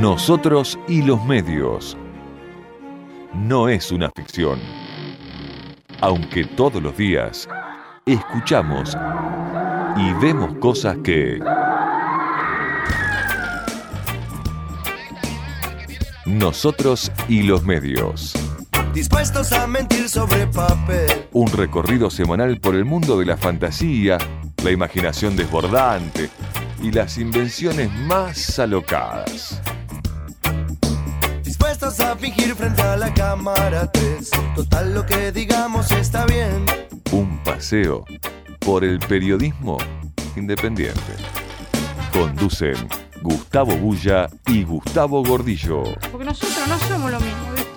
Nosotros y los medios. No es una ficción. Aunque todos los días escuchamos y vemos cosas que... Nosotros y los medios. Dispuestos a mentir sobre papel. Un recorrido semanal por el mundo de la fantasía, la imaginación desbordante y las invenciones más alocadas. Dispuestos a fingir frente a la cámara 3. Total, lo que digamos está bien. Un paseo por el periodismo independiente. Conducen Gustavo Bulla y Gustavo Gordillo. Porque nosotros no somos lo mismo, ¿viste?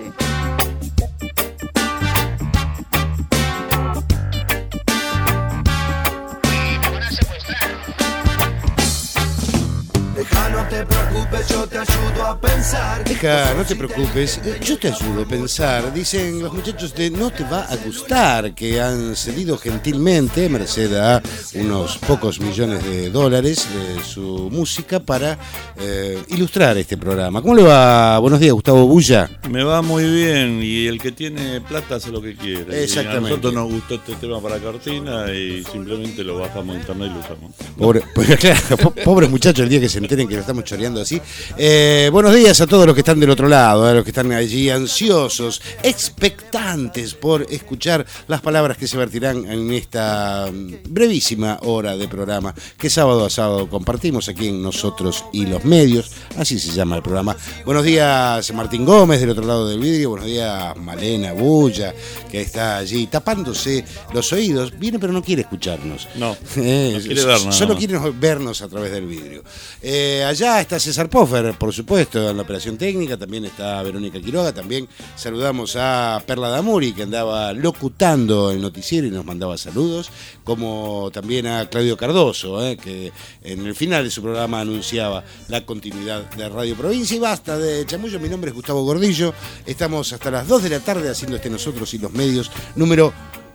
Deja, no te preocupes, yo te ayudo a pensar. Deja, no te preocupes, yo te ayudo a pensar. Dicen los muchachos de No Te Va a Gustar, que han cedido gentilmente, merced a unos pocos millones de dólares, su música para ilustrar este programa. ¿Cómo le va? Buenos días, Gustavo Bulla. Me va muy bien, y el que tiene plata hace lo que quiere. Exactamente. Y a nosotros nos gustó este tema para cortina y simplemente lo bajamos a internet y lo usamos. Pobres muchachos, el día que se enteren que lo estamos choreando así. Buenos días a todos los que están del otro lado, a los que están allí ansiosos, expectantes por escuchar las palabras que se vertirán en esta brevísima hora de programa que sábado a sábado compartimos aquí en Nosotros y los Medios, así se llama el programa. Buenos días Martín Gómez del otro lado del vidrio, buenos días Malena Bulla, que está allí tapándose los oídos, viene pero no quiere escucharnos. No quiere vernos. Solo quiere vernos a través del vidrio. Allá está César Poffer, por supuesto, en la operación técnica, también está Verónica Quiroga, también saludamos a Perla Damuri, que andaba locutando el noticiero y nos mandaba saludos, como también a Claudio Cardoso, que en el final de su programa anunciaba la continuidad de Radio Provincia. Y basta de chamullo, mi nombre es Gustavo Gordillo, estamos hasta las 2 de la tarde haciendo este Nosotros y los Medios número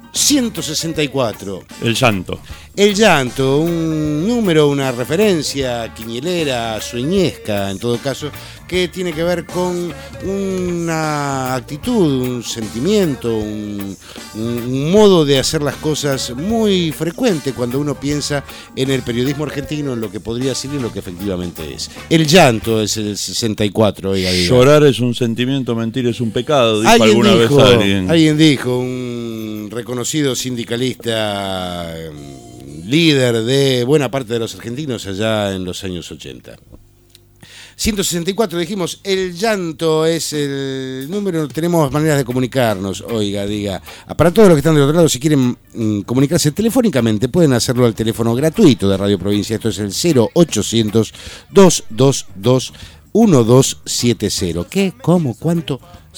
164. El llanto. El llanto, un número, una referencia quinielera, sueñesca en todo caso, que tiene que ver con una actitud, un sentimiento, un modo de hacer las cosas muy frecuente cuando uno piensa en el periodismo argentino, en lo que podría ser y lo que efectivamente es. El llanto es el 64, oiga. Llorar es un sentimiento, mentir es un pecado, dijo alguna vez alguien. Alguien dijo, un reconocido sindicalista, líder de buena parte de los argentinos allá en los años 80. 164, dijimos, el llanto es el número, tenemos maneras de comunicarnos, oiga, diga. Para todos los que están del otro lado, si quieren comunicarse telefónicamente, pueden hacerlo al teléfono gratuito de Radio Provincia, esto es el 0800-222-1270. ¿Qué? ¿Cómo? ¿Cuánto?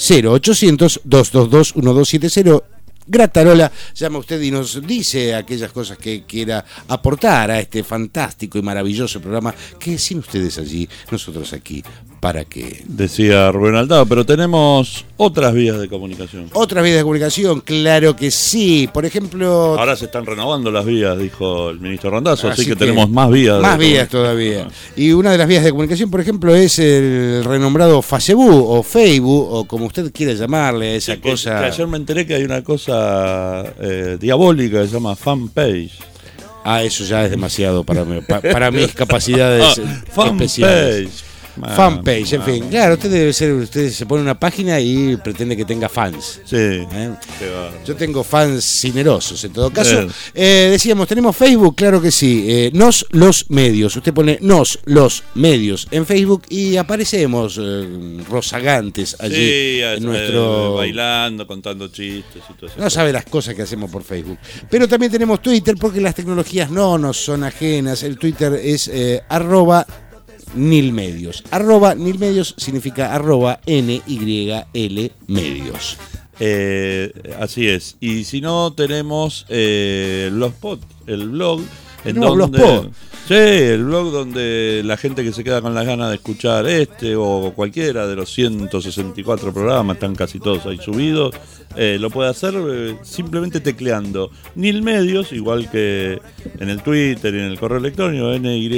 0800-222-1270. Gratarola, llama usted y nos dice aquellas cosas que quiera aportar a este fantástico y maravilloso programa que sin ustedes allí, nosotros aquí, ¿para qué? Decía Rubén Altado, pero tenemos otras vías de comunicación. Otras vías de comunicación, claro que sí. Por ejemplo... Ahora se están renovando las vías, dijo el ministro Randazzo, así que tenemos más vías. Más vías todavía. Y una de las vías de comunicación, por ejemplo, es el renombrado Facebook o Facebook, o como usted quiera llamarle a esa cosa. Que ayer me enteré que hay una cosa diabólica que se llama fanpage. Eso ya es demasiado para mis capacidades especiales. Fanpage, en fin. Claro, usted se pone una página y pretende que tenga fans. Sí. Yo tengo fans cinerosos, en todo caso. Decíamos, ¿tenemos Facebook? Claro que sí. Nos los medios. Usted pone Nos los medios en Facebook y aparecemos rozagantes allí. Sí, en nuestro... bailando, contando chistes y todo eso. No sabe las cosas que hacemos por Facebook. Pero también tenemos Twitter porque las tecnologías no nos son ajenas. El Twitter es @Nilmedios. @Nilmedios significa @NYL medios. Así es. Y si no, tenemos el blog, en no, donde Sí, el blog donde la gente que se queda con las ganas de escuchar o cualquiera de los 164 programas, están casi todos ahí subidos, lo puede hacer simplemente tecleando Nilmedios, igual que en el Twitter y en el correo electrónico,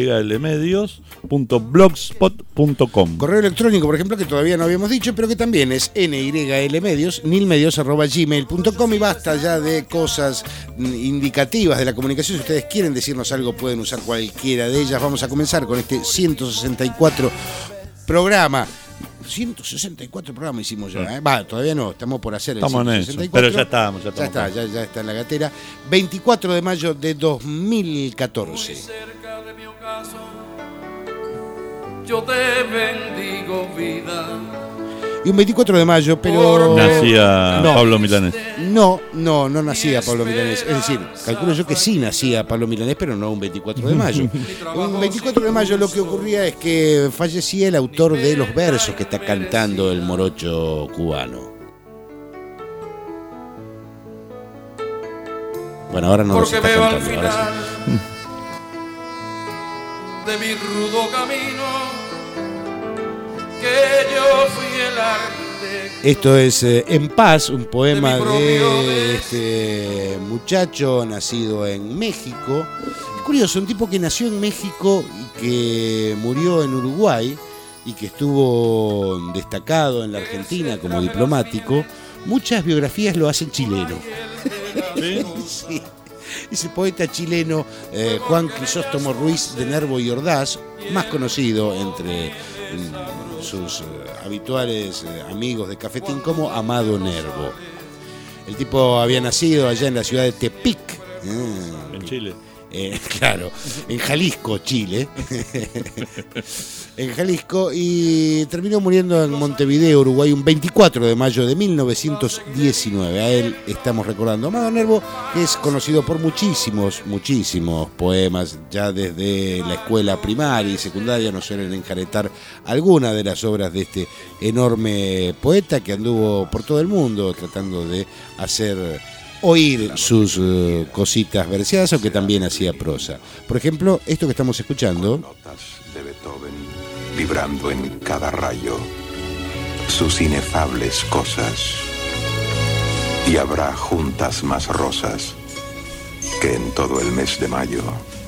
nylmedios.blogspot.com. Correo electrónico, por ejemplo, que todavía no habíamos dicho, pero que también es nylmedios, nilmedios@gmail.com, y basta ya de cosas indicativas de la comunicación. Si ustedes quieren decirnos algo, pueden usar cualquiera de ellas. Vamos a comenzar con este 164 programa. 164 programas hicimos ya, todavía no, estamos por hacer el 164. Pero ya estamos. Ya está en la gatera. 24 de mayo de 2014. Cerca de mi ocaso, yo te bendigo, vida. Y un 24 de mayo, pero... Nacía Pablo Milanés. No nacía Pablo Milanés. Es decir, calculo yo que sí nacía Pablo Milanés, pero no un 24 de mayo. Un 24 de mayo lo que ocurría es que fallecía el autor de los versos que está cantando el morocho cubano. Bueno, ahora no los está cantando, ahora sí. De mi rudo camino, que yo fui el arte. Esto es En Paz, un poema de este muchacho nacido en México. Es curioso, un tipo que nació en México y que murió en Uruguay y que estuvo destacado en la Argentina como diplomático. Muchas biografías lo hacen chileno. Sí. Ese poeta chileno, Juan Crisóstomo Ruiz de Nervo y Ordaz, más conocido entre sus habituales amigos de Cafetín como Amado Nervo. El tipo había nacido allá en la ciudad de Tepic, en Chile. Claro, en Jalisco, Chile. En Jalisco, y terminó muriendo en Montevideo, Uruguay, un 24 de mayo de 1919. A él estamos recordando. Amado Nervo, que es conocido por muchísimos poemas. Ya desde la escuela primaria y secundaria nos suelen enjaretar algunas de las obras de este enorme poeta que anduvo por todo el mundo tratando de hacer oír sus cositas verseadas, aunque también hacía prosa. Por ejemplo, esto que estamos escuchando. Notas de Beethoven vibrando en cada rayo, sus inefables cosas, y habrá juntas más rosas que en todo el mes de mayo.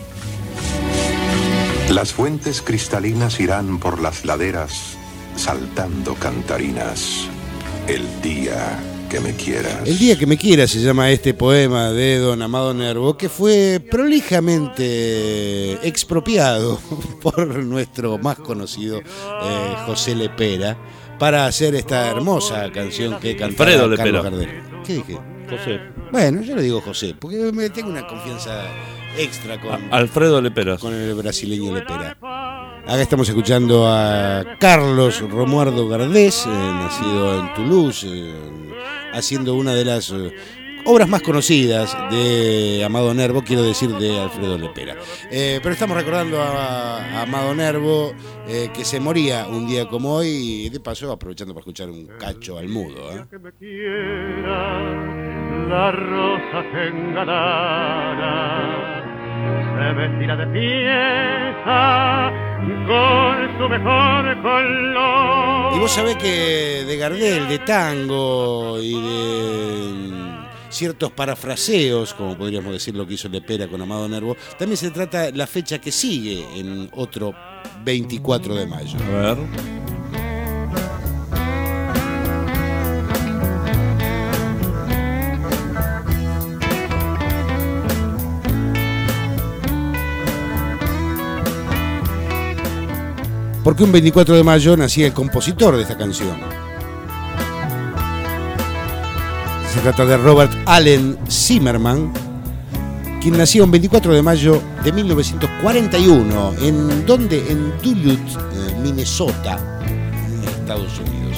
Las fuentes cristalinas irán por las laderas saltando cantarinas el día que me quieras. El día que me quieras se llama este poema de don Amado Nervo, que fue prolijamente expropiado por nuestro más conocido José Lepera para hacer esta hermosa canción que cantaba Alfredo Carlos Lepera. Gardel. ¿Qué dije? José. Bueno, yo le digo José, porque me tengo una confianza extra con Alfredo Lepera. Con el brasileño Lepera. Acá estamos escuchando a Carlos Romualdo Gardés, nacido en Toulouse, haciendo una de las obras más conocidas de Amado Nervo, quiero decir de Alfredo Lepera. Pero estamos recordando a Amado Nervo, que se moría un día como hoy, y de paso aprovechando para escuchar un cacho al mudo. Que me quiera, la rosa que engalara se vestirá de pieza con su mejor color. Y vos sabés que de Gardel, de tango y de ciertos parafraseos, como podríamos decir lo que hizo Lepera con Amado Nervo, también se trata la fecha que sigue en otro 24 de mayo. A ver. Porque un 24 de mayo nacía el compositor de esta canción. Se trata de Robert Allen Zimmerman, quien nació un 24 de mayo de 1941. ¿En dónde? En Duluth, Minnesota, Estados Unidos.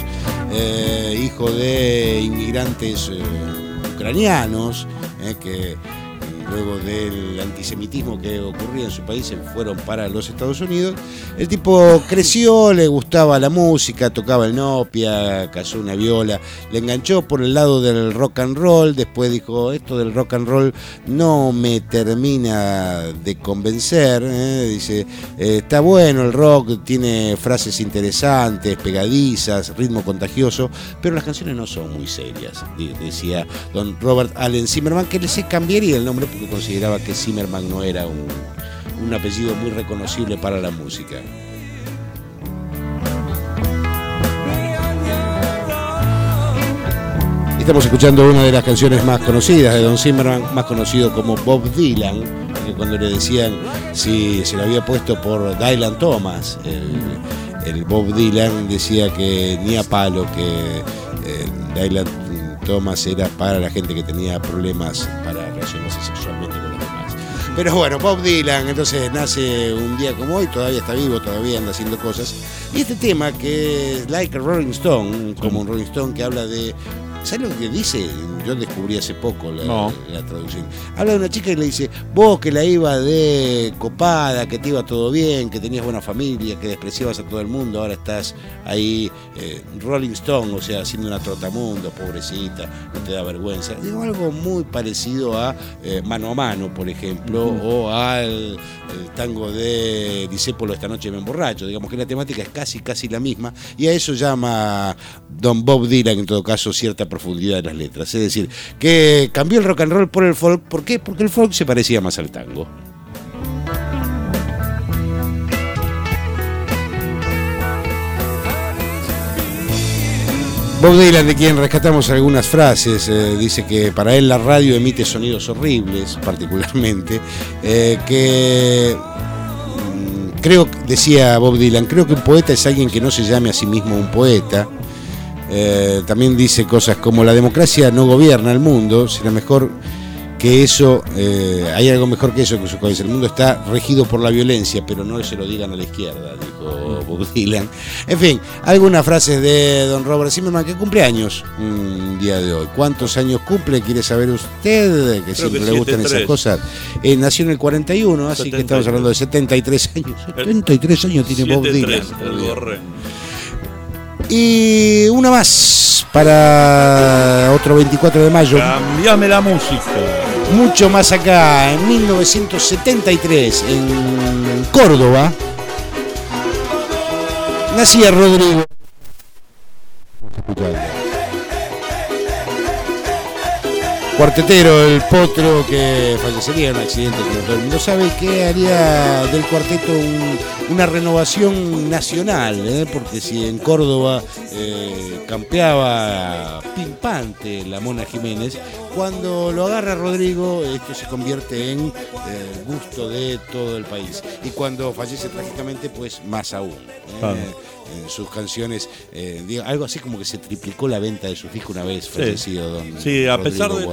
Hijo de inmigrantes ucranianos que luego del antisemitismo que ocurría en su país, se fueron para los Estados Unidos. El tipo creció, le gustaba la música, tocaba el Nopia, cazó una viola, le enganchó por el lado del rock and roll, después dijo, esto del rock and roll no me termina de convencer, dice, está bueno el rock, tiene frases interesantes, pegadizas, ritmo contagioso, pero las canciones no son muy serias, decía don Robert Allen Zimmerman, que se cambiaría el nombre porque consideraba que Zimmerman no era un apellido muy reconocible para la música. Estamos escuchando una de las canciones más conocidas de don Zimmerman, más conocido como Bob Dylan, que cuando le decían si se lo había puesto por Dylan Thomas, el Bob Dylan decía que ni a palo, que Dylan Thomas era para la gente que tenía problemas para relacionarse sexualmente con los demás. Pero bueno, Bob Dylan entonces nace un día como hoy, todavía está vivo, todavía anda haciendo cosas. Y este tema que es Like a Rolling Stone, como un Rolling Stone, que habla de... ¿Sabes lo que dice? Yo descubrí hace poco la traducción. Habla de una chica y le dice, vos que la iba de copada, que te iba todo bien, que tenías buena familia, que despreciabas a todo el mundo, ahora estás ahí Rolling Stone, o sea, haciendo una trotamundo, pobrecita, no te da vergüenza. Digo, algo muy parecido a Mano a Mano, por ejemplo, o al tango de Discépolo Esta Noche Me Emborracho. Digamos que la temática es casi la misma, y a eso llama don Bob Dylan, en todo caso, cierta profundidad de las letras. Es decir, que cambió el rock and roll por el folk. ¿Por qué? Porque el folk se parecía más al tango. Bob Dylan, de quien rescatamos algunas frases, dice que para él la radio emite sonidos horribles, particularmente, que creo, decía Bob Dylan, creo que un poeta es alguien que no se llame a sí mismo un poeta. También dice cosas como la democracia no gobierna el mundo, será mejor que eso, hay algo mejor que eso que su cabeza. El mundo está regido por la violencia, pero no se lo digan a la izquierda, dijo Bob Dylan. En fin, algunas frases de don Robert Zimmerman, que cumple años un día de hoy. ¿Cuántos años cumple? ¿Quiere saber usted? Que siempre le gustan esas cosas. Nació en el 41, así 73. Que estamos hablando de 73 años. 73 años tiene Bob Dylan. Y una más para otro 24 de mayo. Cambiame la música. Mucho más acá, en 1973, en Córdoba, nacía Rodrigo. Cuartetero, el Potro, que fallecería en un accidente que todo el mundo sabe, que haría del cuarteto una renovación nacional, porque si en Córdoba campeaba pimpante la Mona Jiménez, cuando lo agarra Rodrigo, esto se convierte en gusto de todo el país. Y cuando fallece trágicamente, pues más aún. Sus canciones, algo así como que se triplicó la venta de sus discos una vez fallecido don Sí, a Rodrigo, pesar de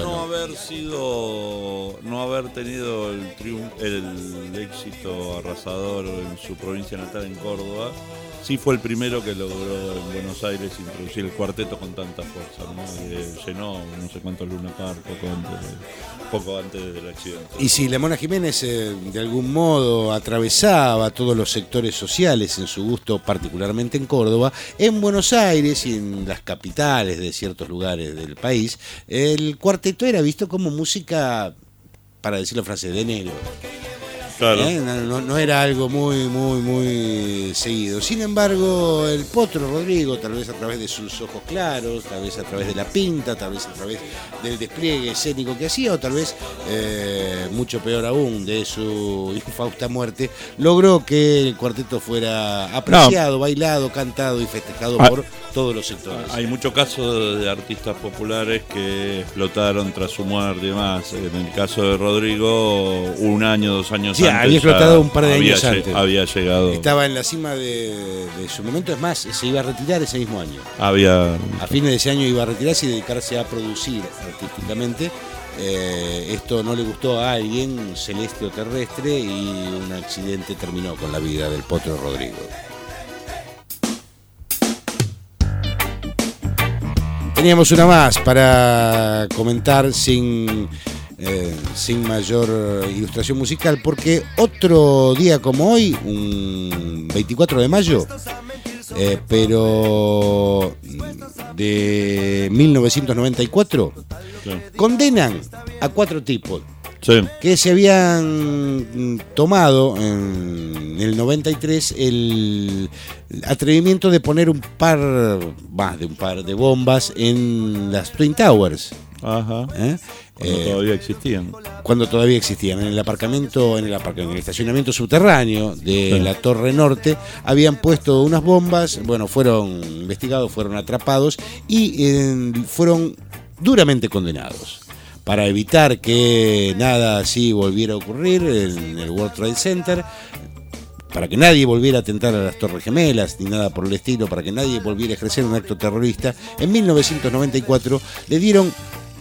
no haber tenido el éxito arrasador en su provincia natal, en Córdoba, sí fue el primero que logró en Buenos Aires introducir el cuarteto con tanta fuerza, ¿no? Llenó no sé cuántos Luna Park poco antes del accidente. Y si la Mona Jiménez de algún modo atravesaba todos los sectores sociales en su gusto, particularmente en Córdoba, en Buenos Aires y en las capitales de ciertos lugares del país, el cuarteto era visto como música, para decirlo en francés, de negro. Claro. No era algo muy seguido. Sin embargo, el Potro Rodrigo, tal vez a través de sus ojos claros, tal vez a través de la pinta, tal vez a través del despliegue escénico que hacía, o tal vez, mucho peor aún, de su infausta muerte, logró que el cuarteto fuera apreciado, bailado, cantado y festejado por todos los sectores. Hay muchos casos de artistas populares que explotaron tras su muerte y demás. En el caso de Rodrigo, 1 año, 2 años antes. Había explotado un par de años antes. Había llegado. Estaba en la cima de su momento. Es más, se iba a retirar ese mismo año. A fines de ese año iba a retirarse y dedicarse a producir artísticamente. Esto no le gustó a alguien, celeste o terrestre, y un accidente terminó con la vida del Potro Rodrigo. Teníamos una más para comentar sin sin mayor ilustración musical, porque otro día como hoy, un 24 de mayo, pero de 1994, Sí. condenan a 4 tipos Sí. que se habían tomado en el 93 el atrevimiento de poner más de un par de bombas en las Twin Towers. Ajá. Cuando todavía existían. Cuando todavía existían. En el estacionamiento subterráneo de Sí. la Torre Norte habían puesto unas bombas, bueno, fueron investigados, fueron atrapados y fueron duramente condenados. Para evitar que nada así volviera a ocurrir en el World Trade Center, para que nadie volviera a atentar a las Torres Gemelas ni nada por el estilo, para que nadie volviera a ejercer un acto terrorista, en 1994 le dieron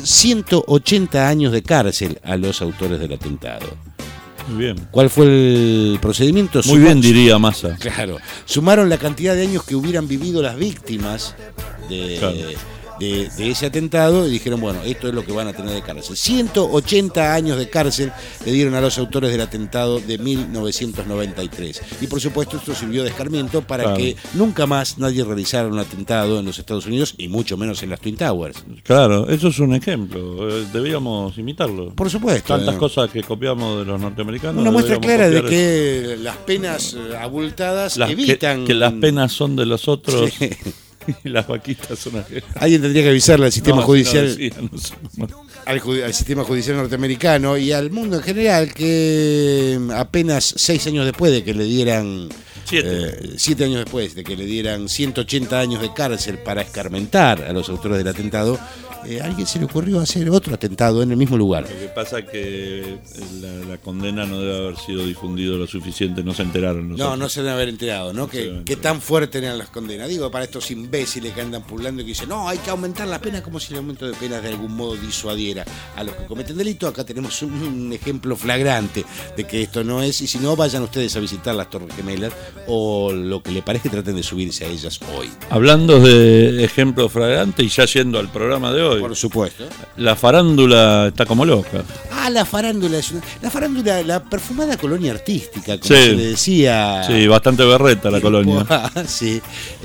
180 años de cárcel a los autores del atentado. Muy bien. ¿Cuál fue el procedimiento? Muy bien, diría Massa. Claro. Sumaron la cantidad de años que hubieran vivido las víctimas Claro. de ese atentado y dijeron, bueno, esto es lo que van a tener de cárcel. 180 años de cárcel le dieron a los autores del atentado de 1993. Y por supuesto esto sirvió de escarmiento para Claro. que nunca más nadie realizara un atentado en los Estados Unidos y mucho menos en las Twin Towers. Claro, eso es un ejemplo. Deberíamos imitarlo. Por supuesto. Tantas cosas que copiamos de los norteamericanos. Una muestra deberíamos clara de copiar eso. que las penas abultadas Las evitan... que las penas son de los otros Sí. y las vaquitas son ajenas. Alguien tendría que avisarle al sistema No, judicial... si no decía, no sé, no. Al sistema judicial norteamericano y al mundo en general, que apenas 6 años después de que le dieran 7 años después de que le dieran 180 años de cárcel para escarmentar a los autores del atentado, a alguien se le ocurrió hacer otro atentado en el mismo lugar. Lo que pasa es que la condena no debe haber sido difundido lo suficiente, no se enteraron. No se deben haber enterado, ¿no? Que tan fuertes eran las condenas. Digo, para estos imbéciles que andan pululando y que dicen, no, hay que aumentar las penas, como si el aumento de penas de algún modo disuadiera a los que cometen delito. Acá tenemos un ejemplo flagrante de que esto no es, y si no, vayan ustedes a visitar las Torres Gemelas o lo que le parezca, traten de subirse a ellas hoy. Hablando de ejemplos flagrantes y ya yendo al programa de hoy, Por supuesto. la farándula está como loca. La farándula es la perfumada colonia artística, como Sí. se le decía. Sí, bastante berreta la colonia. Sí.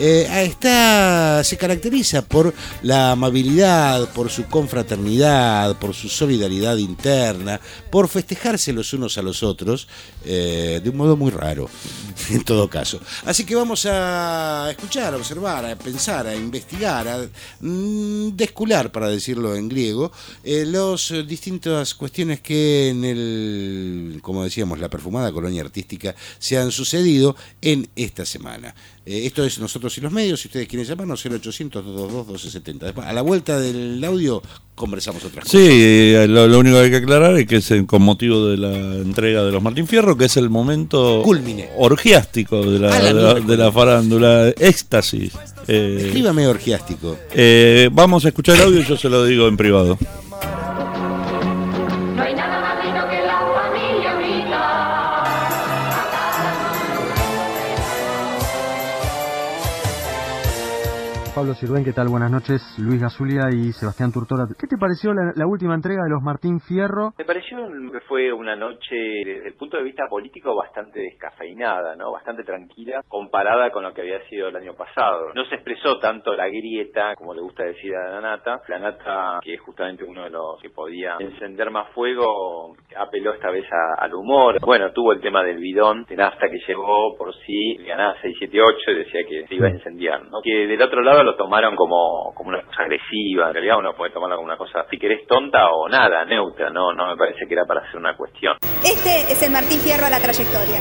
Se caracteriza por la amabilidad, por su confraternidad, por su solidaridad interna, por festejarse los unos a los otros, de un modo muy raro, en todo caso. Así que vamos a escuchar, a observar, a pensar, a investigar, a descular, para decirlo en griego, las distintas cuestiones que en como decíamos, la perfumada colonia artística se han sucedido en esta semana. Esto es Nosotros y los Medios. Si ustedes quieren llamarnos, 0800-222-1270. Después, a la vuelta del audio conversamos otras cosas. Sí, lo único que hay que aclarar es que es con motivo de la entrega de los Martín Fierro, que es el momento Culmine. orgiástico de la farándula, éxtasis. Escríbame orgiástico. Vamos a escuchar el audio y yo se lo digo en privado. No hay nada más lindo que la familia unida. Pablo Sirven, ¿qué tal? Buenas noches. Luis Gasulia y Sebastián Turtora. ¿Qué te pareció la última entrega de los Martín Fierro? Me pareció que fue una noche, desde el punto de vista político, bastante descafeinada, ¿no? Bastante tranquila, comparada con lo que había sido el año pasado. No se expresó tanto la grieta, como le gusta decir a la Nata, que es justamente uno de los que podía encender más fuego, apeló esta vez al humor. Bueno, tuvo el tema del bidón de nafta que llegó por sí, ganaba 6, 7, 8 y decía que se iba a incendiar, ¿no? Que del otro lado lo tomaron como una cosa agresiva. En realidad uno puede tomarlo como una cosa, si querés, tonta o nada, neutra. No me parece que era para hacer una cuestión. Este es el Martín Fierro a la trayectoria.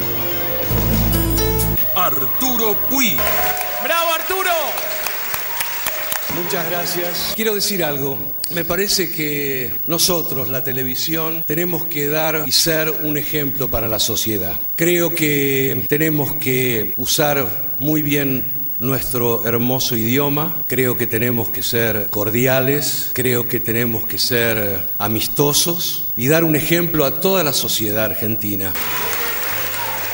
Arturo Puig. ¡Bravo, Arturo! Muchas gracias. Quiero decir algo. Me parece que nosotros, la televisión, tenemos que dar y ser un ejemplo para la sociedad. Creo que tenemos que usar muy bien nuestro hermoso idioma, creo que tenemos que ser cordiales, creo que tenemos que ser amistosos y dar un ejemplo a toda la sociedad argentina.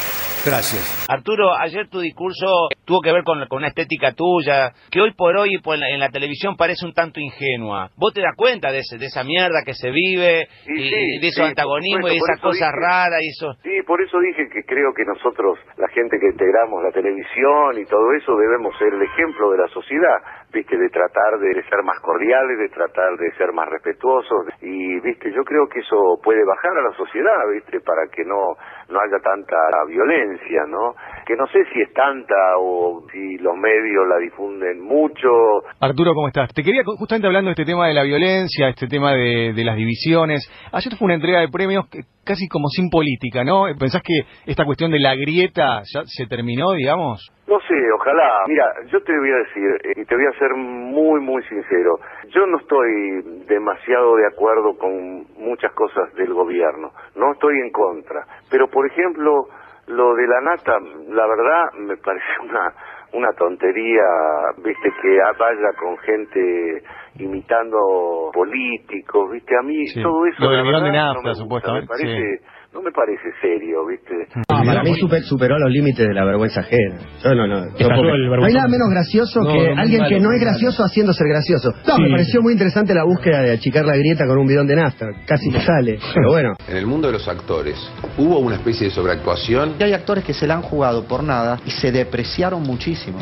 Gracias. Arturo, ayer tu discurso tuvo que ver con una estética tuya, que hoy por hoy en la televisión parece un tanto ingenua. ¿Vos te das cuenta de esa mierda que se vive, y de esos antagonismos, y esas cosas raras? Y eso... Sí, por eso dije que creo que nosotros, la gente que integramos la televisión y todo eso, debemos ser el ejemplo de la sociedad, ¿viste? De tratar de ser más cordiales, de tratar de ser más respetuosos. Y, ¿viste? Yo creo que eso puede bajar a la sociedad, ¿viste? Para que no haya tanta violencia, ¿no? Que no sé si es tanta o si los medios la difunden mucho. Arturo, ¿cómo estás? Te quería, justamente hablando de este tema de la violencia, este tema de las divisiones. Ayer fue una entrega de premios casi como sin política, ¿no? ¿Pensás que esta cuestión de la grieta ya se terminó, digamos? No sé, ojalá. Mira, yo te voy a decir, y te voy a ser muy, muy sincero, yo no estoy demasiado de acuerdo con muchas cosas del gobierno, no estoy en contra, pero por ejemplo, lo de la nata, la verdad me parece una tontería, viste, que vaya con gente imitando políticos, viste, a mí todo eso lo del bidón de nafta, nafta, no supuestamente, no me parece serio, ¿viste? Para mí superó los límites de la vergüenza ajena. No hay nada menos gracioso que alguien que no es gracioso haciendo ser gracioso. Me pareció muy interesante la búsqueda de achicar la grieta con un bidón de nafta. Casi le sale, pero bueno. En el mundo de los actores, ¿hubo una especie de sobreactuación? Y hay actores que se la han jugado por nada y se depreciaron muchísimo.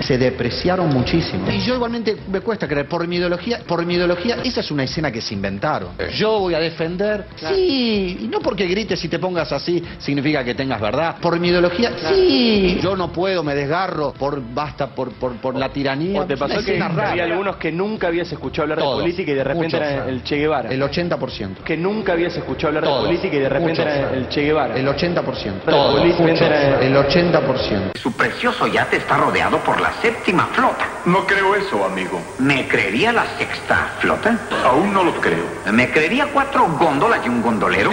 Y yo igualmente me cuesta creer, por mi ideología, esa es una escena que se inventaron. Yo voy a defender, sí, y no porque grites y te pongas así significa que tengas verdad. Por mi ideología, sí. Yo no puedo, me desgarro por la tiranía. ¿O te pasó que había algunos que nunca habías escuchado hablar de política y de repente era el Che Guevara? El 80%. Que nunca habías escuchado hablar de política y de repente era el Che Guevara. El 80%. El 80%. Su precioso yate está rodeado por la 7ª flota. No creo eso, amigo. ¿Me creería la 6ª flota? Aún no lo creo. ¿Me creería 4 góndolas y un gondolero?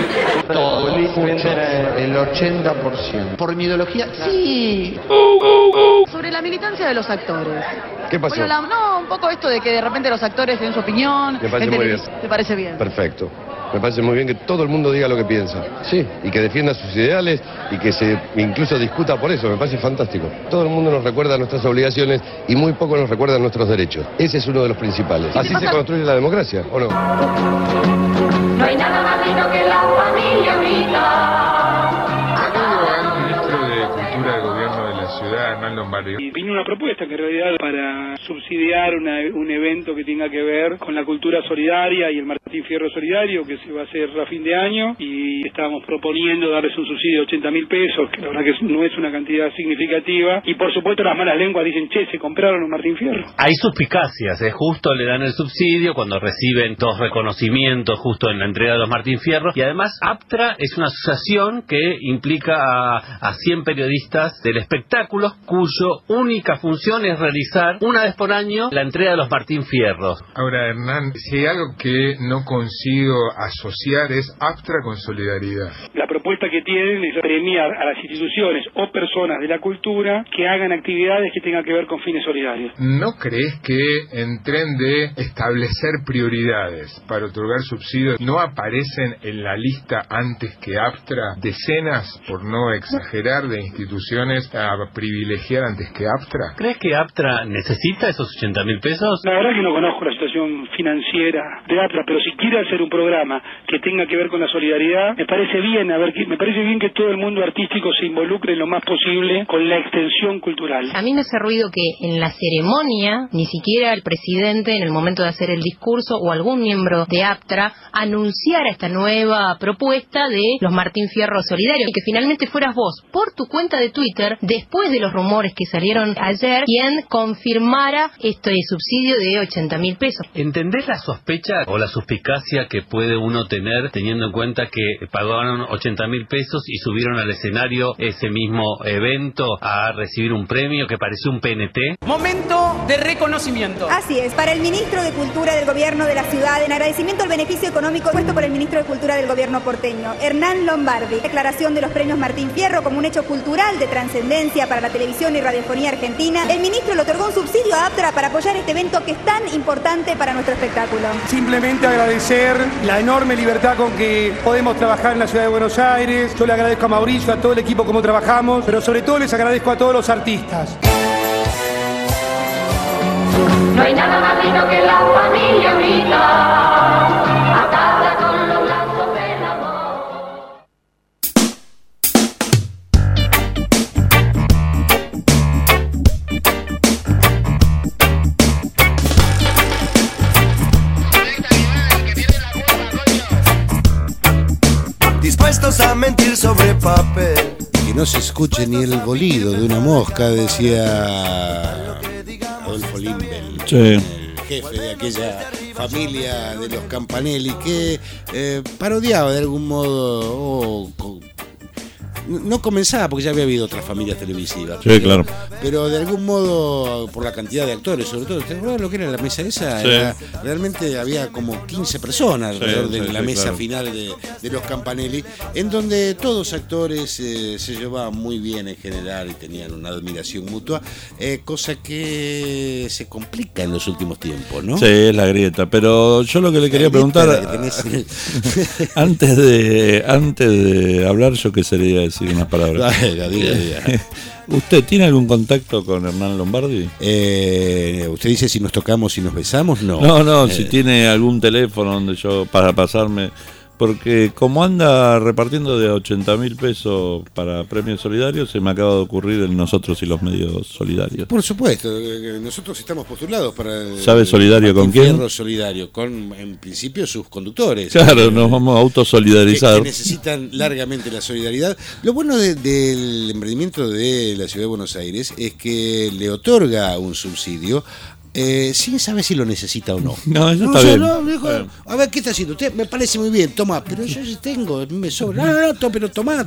El 80%. Por mi ideología, sí. Sobre la militancia de los actores. ¿Qué pasó? Un poco esto de que de repente los actores den su opinión. Me parece muy bien. ¿Te parece bien? Perfecto. Me parece muy bien que todo el mundo diga lo que piensa. Sí, y que defienda sus ideales y que se incluso discuta por eso. Me parece fantástico. Todo el mundo nos recuerda nuestras obligaciones y muy poco nos recuerda nuestros derechos. Ese es uno de los principales. Así se construye la democracia, ¿o no? No hay nada más lindo que la familia unida. Hernán Lombardi. Y vino una propuesta que en realidad para subsidiar un evento que tenga que ver con la cultura solidaria y el Martín Fierro Solidario que se va a hacer a fin de año, y estábamos proponiendo darles un subsidio de 80.000 pesos, que la verdad que no es una cantidad significativa, y por supuesto las malas lenguas dicen, che, se compraron un Martín Fierro. Hay suspicacias, justo le dan el subsidio cuando reciben dos reconocimientos justo en la entrega de los Martín Fierro, y además APTRA es una asociación que implica a 100 periodistas del espectáculo, cuyo única función es realizar una vez por año la entrega de los Martín Fierros. Ahora, Hernán, si hay algo que no consigo asociar es APTRA con solidaridad. La propuesta que tienen es premiar a las instituciones o personas de la cultura que hagan actividades que tengan que ver con fines solidarios. ¿No crees que en tren de establecer prioridades para otorgar subsidios no aparecen en la lista antes que APTRA decenas, por no exagerar, de instituciones a privilegiar antes que APTRA? ¿Crees que APTRA necesita esos 80.000 pesos? La verdad que no conozco la situación financiera de APTRA, pero si quiere hacer un programa que tenga que ver con la solidaridad, me parece bien, me parece bien que todo el mundo artístico se involucre lo más posible con la extensión cultural. A mí me hace ruido que en la ceremonia ni siquiera el presidente, en el momento de hacer el discurso, o algún miembro de APTRA anunciara esta nueva propuesta de los Martín Fierro Solidarios, y que finalmente fueras vos, por tu cuenta de Twitter, después de los rumores que salieron ayer, quien confirmara este subsidio de 80.000 pesos. ¿Entendés la sospecha o la suspicacia que puede uno tener teniendo en cuenta que pagaron 80.000 pesos y subieron al escenario ese mismo evento a recibir un premio que pareció un PNT? Momento de reconocimiento. Así es, para el ministro de Cultura del Gobierno de la Ciudad, en agradecimiento al beneficio económico puesto por el ministro de Cultura del Gobierno porteño, Hernán Lombardi. Declaración de los premios Martín Fierro como un hecho cultural de trascendencia para la televisión y radiofonía argentina. El ministro le otorgó un subsidio a APTRA para apoyar este evento que es tan importante para nuestro espectáculo. Simplemente agradecer la enorme libertad con que podemos trabajar en la ciudad de Buenos Aires. Yo le agradezco a Mauricio, a todo el equipo cómo trabajamos, pero sobre todo les agradezco a todos los artistas. No hay nada más lindo que la familia unida, atada con los lazos del amor. Dispuestos a mentir sobre papel. Que no se escuche ni el bolido de una mosca, decía Adolfo Limbel, sí, el jefe de aquella familia de los Campanelli, que parodiaba de algún modo, no comenzaba porque ya había habido otras familias televisivas. Sí, claro. Pero de algún modo, por la cantidad de actores, sobre todo, ¿te acuerdas lo que era la mesa esa? Sí. Realmente había como 15 personas alrededor de la mesa final de los Campanelli, en donde todos actores se llevaban muy bien en general y tenían una admiración mutua, cosa que se complica en los últimos tiempos, ¿no? Sí, es la grieta. Pero yo lo que le quería preguntar, antes de hablar, yo quería decir unas palabras. Diga. ¿Usted tiene algún contacto con Hernán Lombardi? ¿Usted dice si nos tocamos y nos besamos? No. No, si tiene algún teléfono donde yo, para pasarme, porque como anda repartiendo de 80.000 pesos para premios solidarios, se me acaba de ocurrir el Nosotros y los Medios Solidarios. Por supuesto, nosotros estamos postulados para el... ¿Sabe solidario con quién? Fierro solidario, con, en principio, sus conductores. Claro, nos vamos a autosolidarizar. Que necesitan largamente la solidaridad. Lo bueno del emprendimiento de la Ciudad de Buenos Aires es que le otorga un subsidio sin saber si lo necesita o no. No, eso está bien. Dijo, a ver, ¿qué está haciendo usted? Me parece muy bien, toma, pero yo sí tengo, me sobra. No, pero tomá.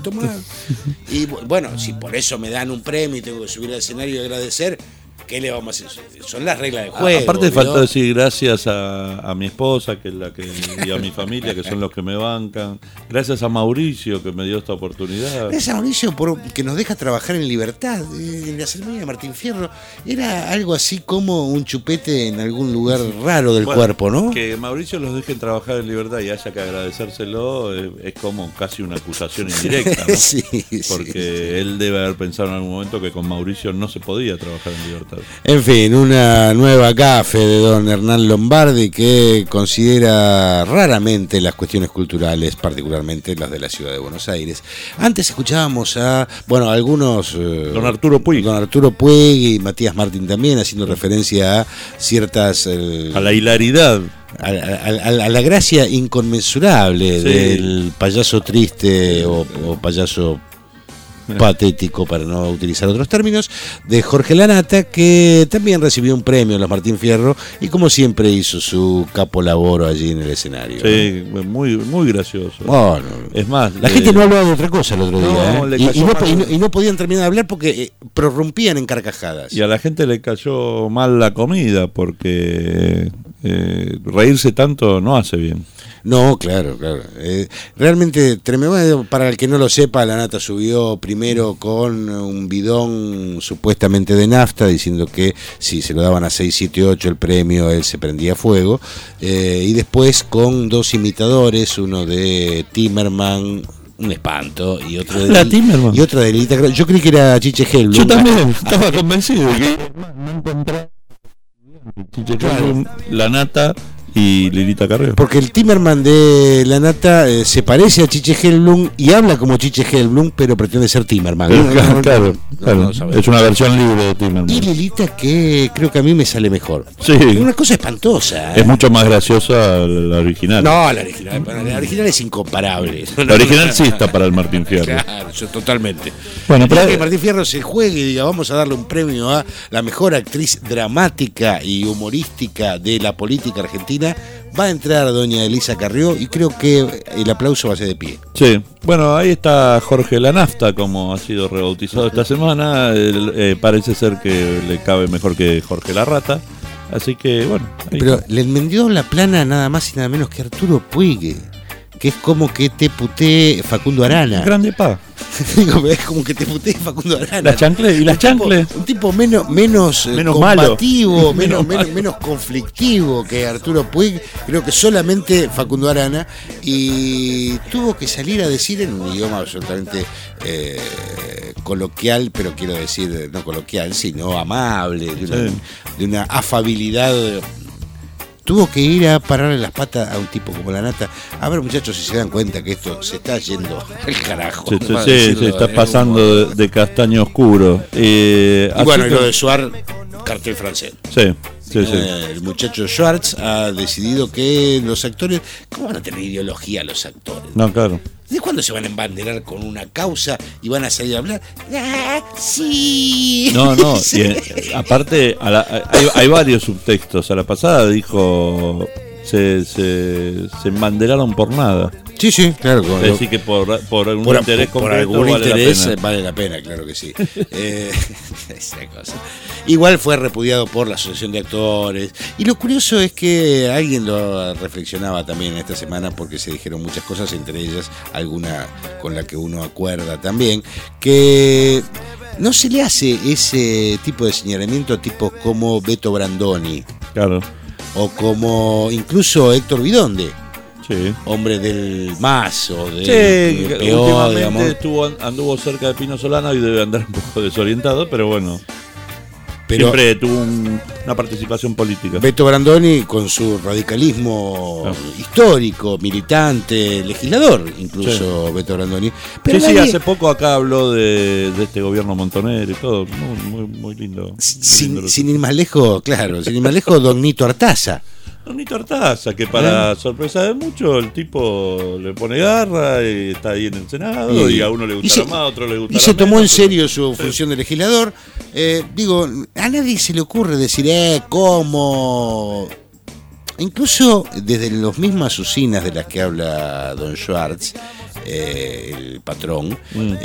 Y bueno, si por eso me dan un premio y tengo que subir al escenario y agradecer, ¿qué le vamos a hacer? Son las reglas del juego. Aparte falta decir gracias a mi esposa, que es la que, y a mi familia, que son los que me bancan. Gracias a Mauricio, que me dio esta oportunidad. Gracias a Mauricio, que nos deja trabajar en libertad. En la ceremonia de Martín Fierro era algo así como un chupete en algún lugar raro del cuerpo, ¿no? Que Mauricio los deje trabajar en libertad y haya que agradecérselo es como casi una acusación indirecta, ¿no? Sí, porque él debe haber pensado en algún momento que con Mauricio no se podía trabajar en libertad. En fin, una nueva gafe de don Hernán Lombardi, que considera raramente las cuestiones culturales, particularmente las de la ciudad de Buenos Aires. Antes escuchábamos a, algunos... Don Arturo Puig y Matías Martín también, haciendo referencia a ciertas... a la hilaridad. A la gracia inconmensurable del payaso triste o payaso patético, para no utilizar otros términos, de Jorge Lanata, que también recibió un premio en los Martín Fierro y como siempre hizo su capolaboro allí en el escenario. Sí, muy gracioso. Bueno, es más, la gente no hablaba de otra cosa el otro día, y no podían terminar de hablar porque prorrumpían en carcajadas. Y a la gente le cayó mal la comida porque reírse tanto no hace bien. No, claro. Realmente tremendo. Para el que no lo sepa, Lanata subió primero con un bidón supuestamente de nafta, diciendo que si se lo daban a 6, 7, 8 el premio, él se prendía fuego. Y después con dos imitadores, uno de Timerman, un espanto, y otro de Lilita Carrió. Yo creí que era Chiche Hellblum. Yo también estaba convencido de que no encontré Chiche Hellblum, Lanata y Lilita Carrió. Porque el Timerman de Lanata se parece a Chiche Hellblum y habla como Chiche Hellblum, pero pretende ser Timerman. Claro. Es una versión libre de Timerman. Y Lilita, que creo que a mí me sale mejor. Sí. Es una cosa espantosa. Es mucho más graciosa la original. No, la original es incomparable. La original sí está para el Martín Fierro. Claro, totalmente. Bueno, para que Martín Fierro se juegue y diga, vamos a darle un premio a la mejor actriz dramática y humorística de la política argentina, va a entrar doña Elisa Carrió y creo que el aplauso va a ser de pie. Sí, bueno, ahí está Jorge Lanafta, como ha sido rebautizado esta semana. Parece ser que le cabe mejor que Jorge la Rata. Así que, bueno. Pero le enmendió la plana nada más y nada menos que Arturo Puig, que es como que te putee Facundo Arana. Grande pa. Es como que te putee Facundo Arana. Las chancles, ¿y las chancles? Un tipo menos combativo, menos conflictivo que Arturo Puig, creo que solamente Facundo Arana, y tuvo que salir a decir en un idioma absolutamente coloquial, pero quiero decir, no coloquial, sino amable, de una afabilidad. Tuvo que ir a pararle las patas a un tipo como la Nata. A ver, muchachos, si se dan cuenta que esto se está yendo al carajo. Se está pasando de castaño oscuro. Y bueno, y lo de Suar, cartel francés. Sí. El muchacho Schwartz ha decidido que los actores... ¿Cómo van a tener ideología los actores? No, claro. ¿De cuándo se van a embanderar con una causa y van a salir a hablar? ¡Ah, sí! No, y, aparte hay varios subtextos. A la pasada dijo se embanderaron por nada. Sí, claro. Es decir, que por algún interés concreto por algún vale interés la pena. Vale la pena, claro que sí. Esa cosa. Igual fue repudiado por la Asociación de Actores. Y lo curioso es que alguien lo reflexionaba también esta semana, porque se dijeron muchas cosas, entre ellas alguna con la que uno acuerda también, que no se le hace ese tipo de señalamiento a tipos como Beto Brandoni. Claro. O como incluso Héctor Bidonde. Sí. Hombre del MAS o del PO, últimamente anduvo cerca de Pino Solano y debe andar un poco desorientado, pero bueno. Siempre tuvo una participación política. Beto Brandoni, con su radicalismo histórico, militante, legislador, incluso Beto Brandoni. Pero sí, hace poco acá habló de este gobierno Montonero y todo, muy lindo. Sin ir más lejos, Don Nito Artaza. Don Nito Artaza, que para sorpresa de muchos, el tipo le pone garra y está ahí en el Senado, y a uno le gustará más, a otro le gustará menos. Y se tomó en serio su Sí. función de legislador. A nadie se le ocurre decir, ¿cómo? Incluso desde las mismas usinas de las que habla don Schwartz, el patrón,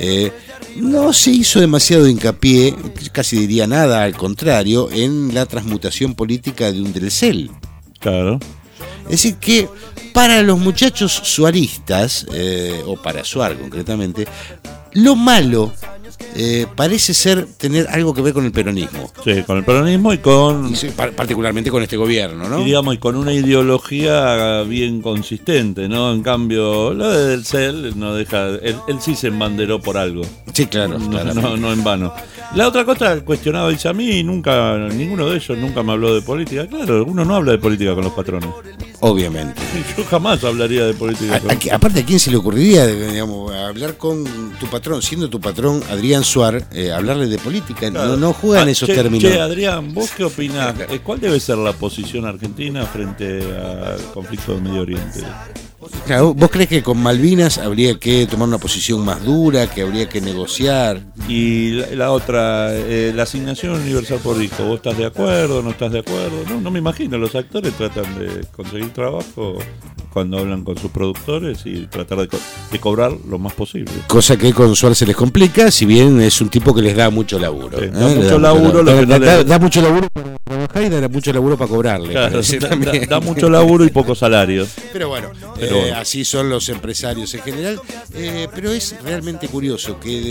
no se hizo demasiado hincapié, casi diría nada, al contrario, en la transmutación política de un Delcel. Claro. Es decir, que para los muchachos suaristas, o para Suar concretamente, lo malo parece ser tener algo que ver con el peronismo. Sí, con el peronismo y con... particularmente con este gobierno, ¿no? Y digamos, y con una ideología bien consistente, ¿no? En cambio, lo de Delcel no deja... Él sí se embanderó por algo. Sí, claro. No en vano. La otra cosa cuestionaba, dice, a mí ninguno de ellos nunca me habló de política. Claro, uno no habla de política con los patrones. Obviamente. Yo jamás hablaría de política. Aparte, ¿a quién se le ocurriría, digamos, hablar con tu patrón, siendo tu patrón Adrián Suar, hablarle de política? Claro. No juegan esos términos. Adrián, ¿vos qué opinás? ¿Cuál debe ser la posición argentina frente al conflicto del Medio Oriente? Claro, ¿vos crees que con Malvinas habría que tomar una posición más dura, que habría que negociar? Y la otra, la asignación universal por hijo, ¿vos estás de acuerdo, no estás de acuerdo? No me imagino, los actores tratan de conseguir trabajo cuando hablan con sus productores y tratar de cobrar lo más posible. Cosa que con Suárez se les complica, si bien es un tipo que les da mucho laburo. Sí, da mucho laburo para trabajar y da mucho laburo para cobrarle. Claro, da mucho laburo y poco salario. Pero bueno, así son los empresarios en general. Pero es realmente curioso que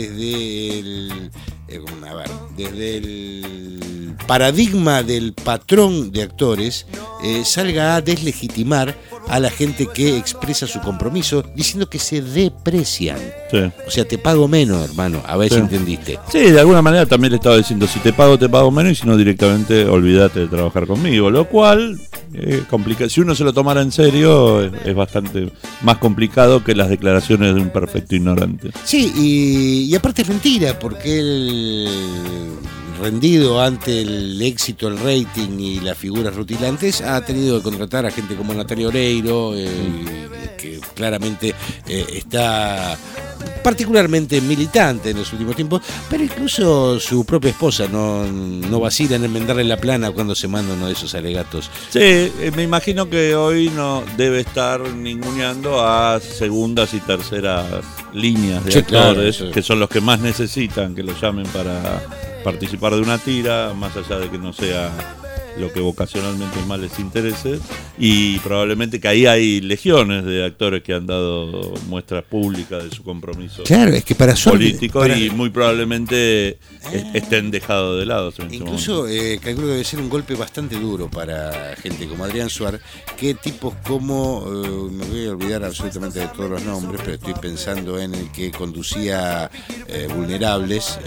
desde el paradigma del patrón de actores salga a deslegitimar a la gente que expresa su compromiso diciendo que se deprecian. Sí. O sea, te pago menos, hermano, a ver si entendiste. Sí, de alguna manera también le estaba diciendo, si te pago menos, y si no directamente olvídate de trabajar conmigo, lo cual complica. Si uno se lo tomara en serio, es bastante más complicado que las declaraciones de un perfecto ignorante. Sí, y aparte es mentira, porque él, rendido ante el éxito, el rating y las figuras rutilantes, ha tenido que contratar a gente como Natalia Oreiro, que claramente está particularmente militante en los últimos tiempos, pero incluso su propia esposa no vacila en enmendarle la plana cuando se manda uno de esos alegatos. Sí, me imagino que hoy no debe estar ninguneando a segundas y terceras líneas de actores, claro, que son los que más necesitan que los llamen para participar de una tira, más allá de que no sea lo que vocacionalmente más les interese, y probablemente que ahí hay legiones de actores que han dado muestras públicas de su compromiso político y muy probablemente estén dejados de lado. Incluso calculo que debe ser un golpe bastante duro para gente como Adrián Suar, que tipos como, me voy a olvidar absolutamente de todos los nombres, pero estoy pensando en el que conducía Vulnerables,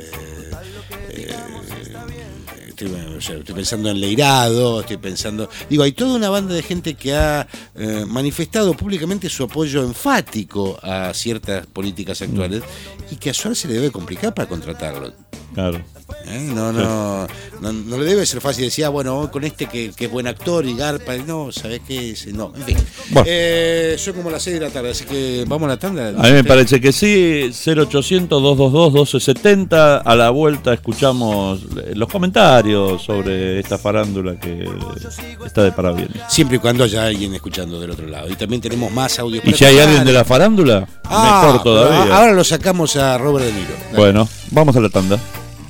estoy pensando en Leirado, hay toda una banda de gente que ha manifestado públicamente su apoyo enfático a ciertas políticas actuales y que a Suar se le debe complicar para contratarlo. Claro. No le debe ser fácil decir, bueno, con este que es buen actor y garpa, no, ¿sabés qué? No, en fin. Bueno. Son como las 6 de la tarde, así que vamos a la tanda. A mí me parece que sí. 0800-222-1270. A la vuelta escuchamos los comentarios sobre esta farándula que está de para bien. Siempre y cuando haya alguien escuchando del otro lado. Y también tenemos más audio. ¿Y si hay alguien de la farándula? Mejor todavía. Ahora lo sacamos a Robert De Niro. Dale. Bueno, vamos a la tanda.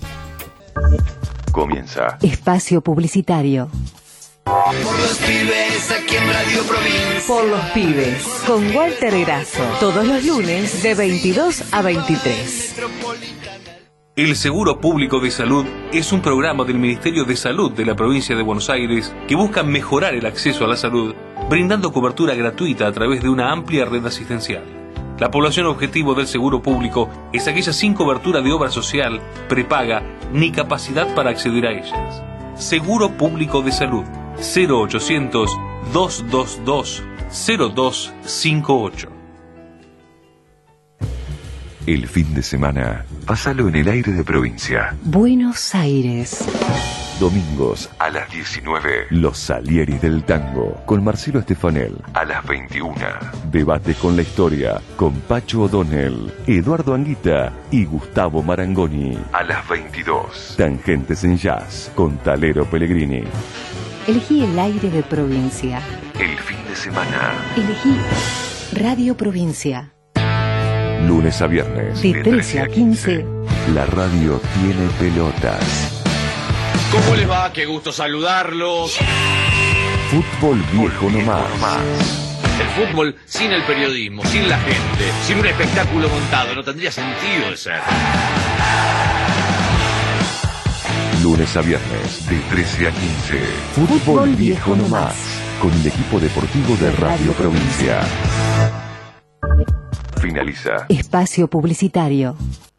Comienza Espacio Publicitario. Por los pibes aquí en Radio Provincia. Por los pibes, con Walter Grasso, todos los lunes de 22 a 23. El Seguro Público de Salud es un programa del Ministerio de Salud de la provincia de Buenos Aires que busca mejorar el acceso a la salud, brindando cobertura gratuita a través de una amplia red asistencial. La población objetivo del seguro público es aquella sin cobertura de obra social, prepaga, ni capacidad para acceder a ellas. Seguro Público de Salud, 0800-222-0258. El fin de semana, pásalo en el aire de provincia. Buenos Aires. Domingos a las 19, Los Salieris del Tango, con Marcelo Estefanel. A las 21, Debates con la Historia, con Pacho O'Donnell, Eduardo Anguita y Gustavo Marangoni. A las 22, Tangentes en Jazz, con Talero Pellegrini. Elegí el aire de provincia. El fin de semana. Elegí Radio Provincia. Lunes a viernes. De 13 a 15. La radio tiene pelotas. ¿Cómo les va? Qué gusto saludarlos. Fútbol viejo nomás. El fútbol sin el periodismo, sin la gente, sin un espectáculo montado, no tendría sentido de ser. Lunes a viernes, de 13 a 15. Fútbol viejo nomás. Con el equipo deportivo de Radio Provincia. Finaliza. Espacio Publicitario.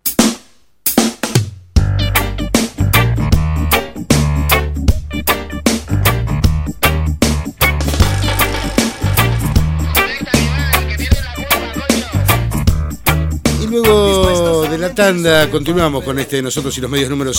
Luego de la tanda continuamos con este de Nosotros y los Medios número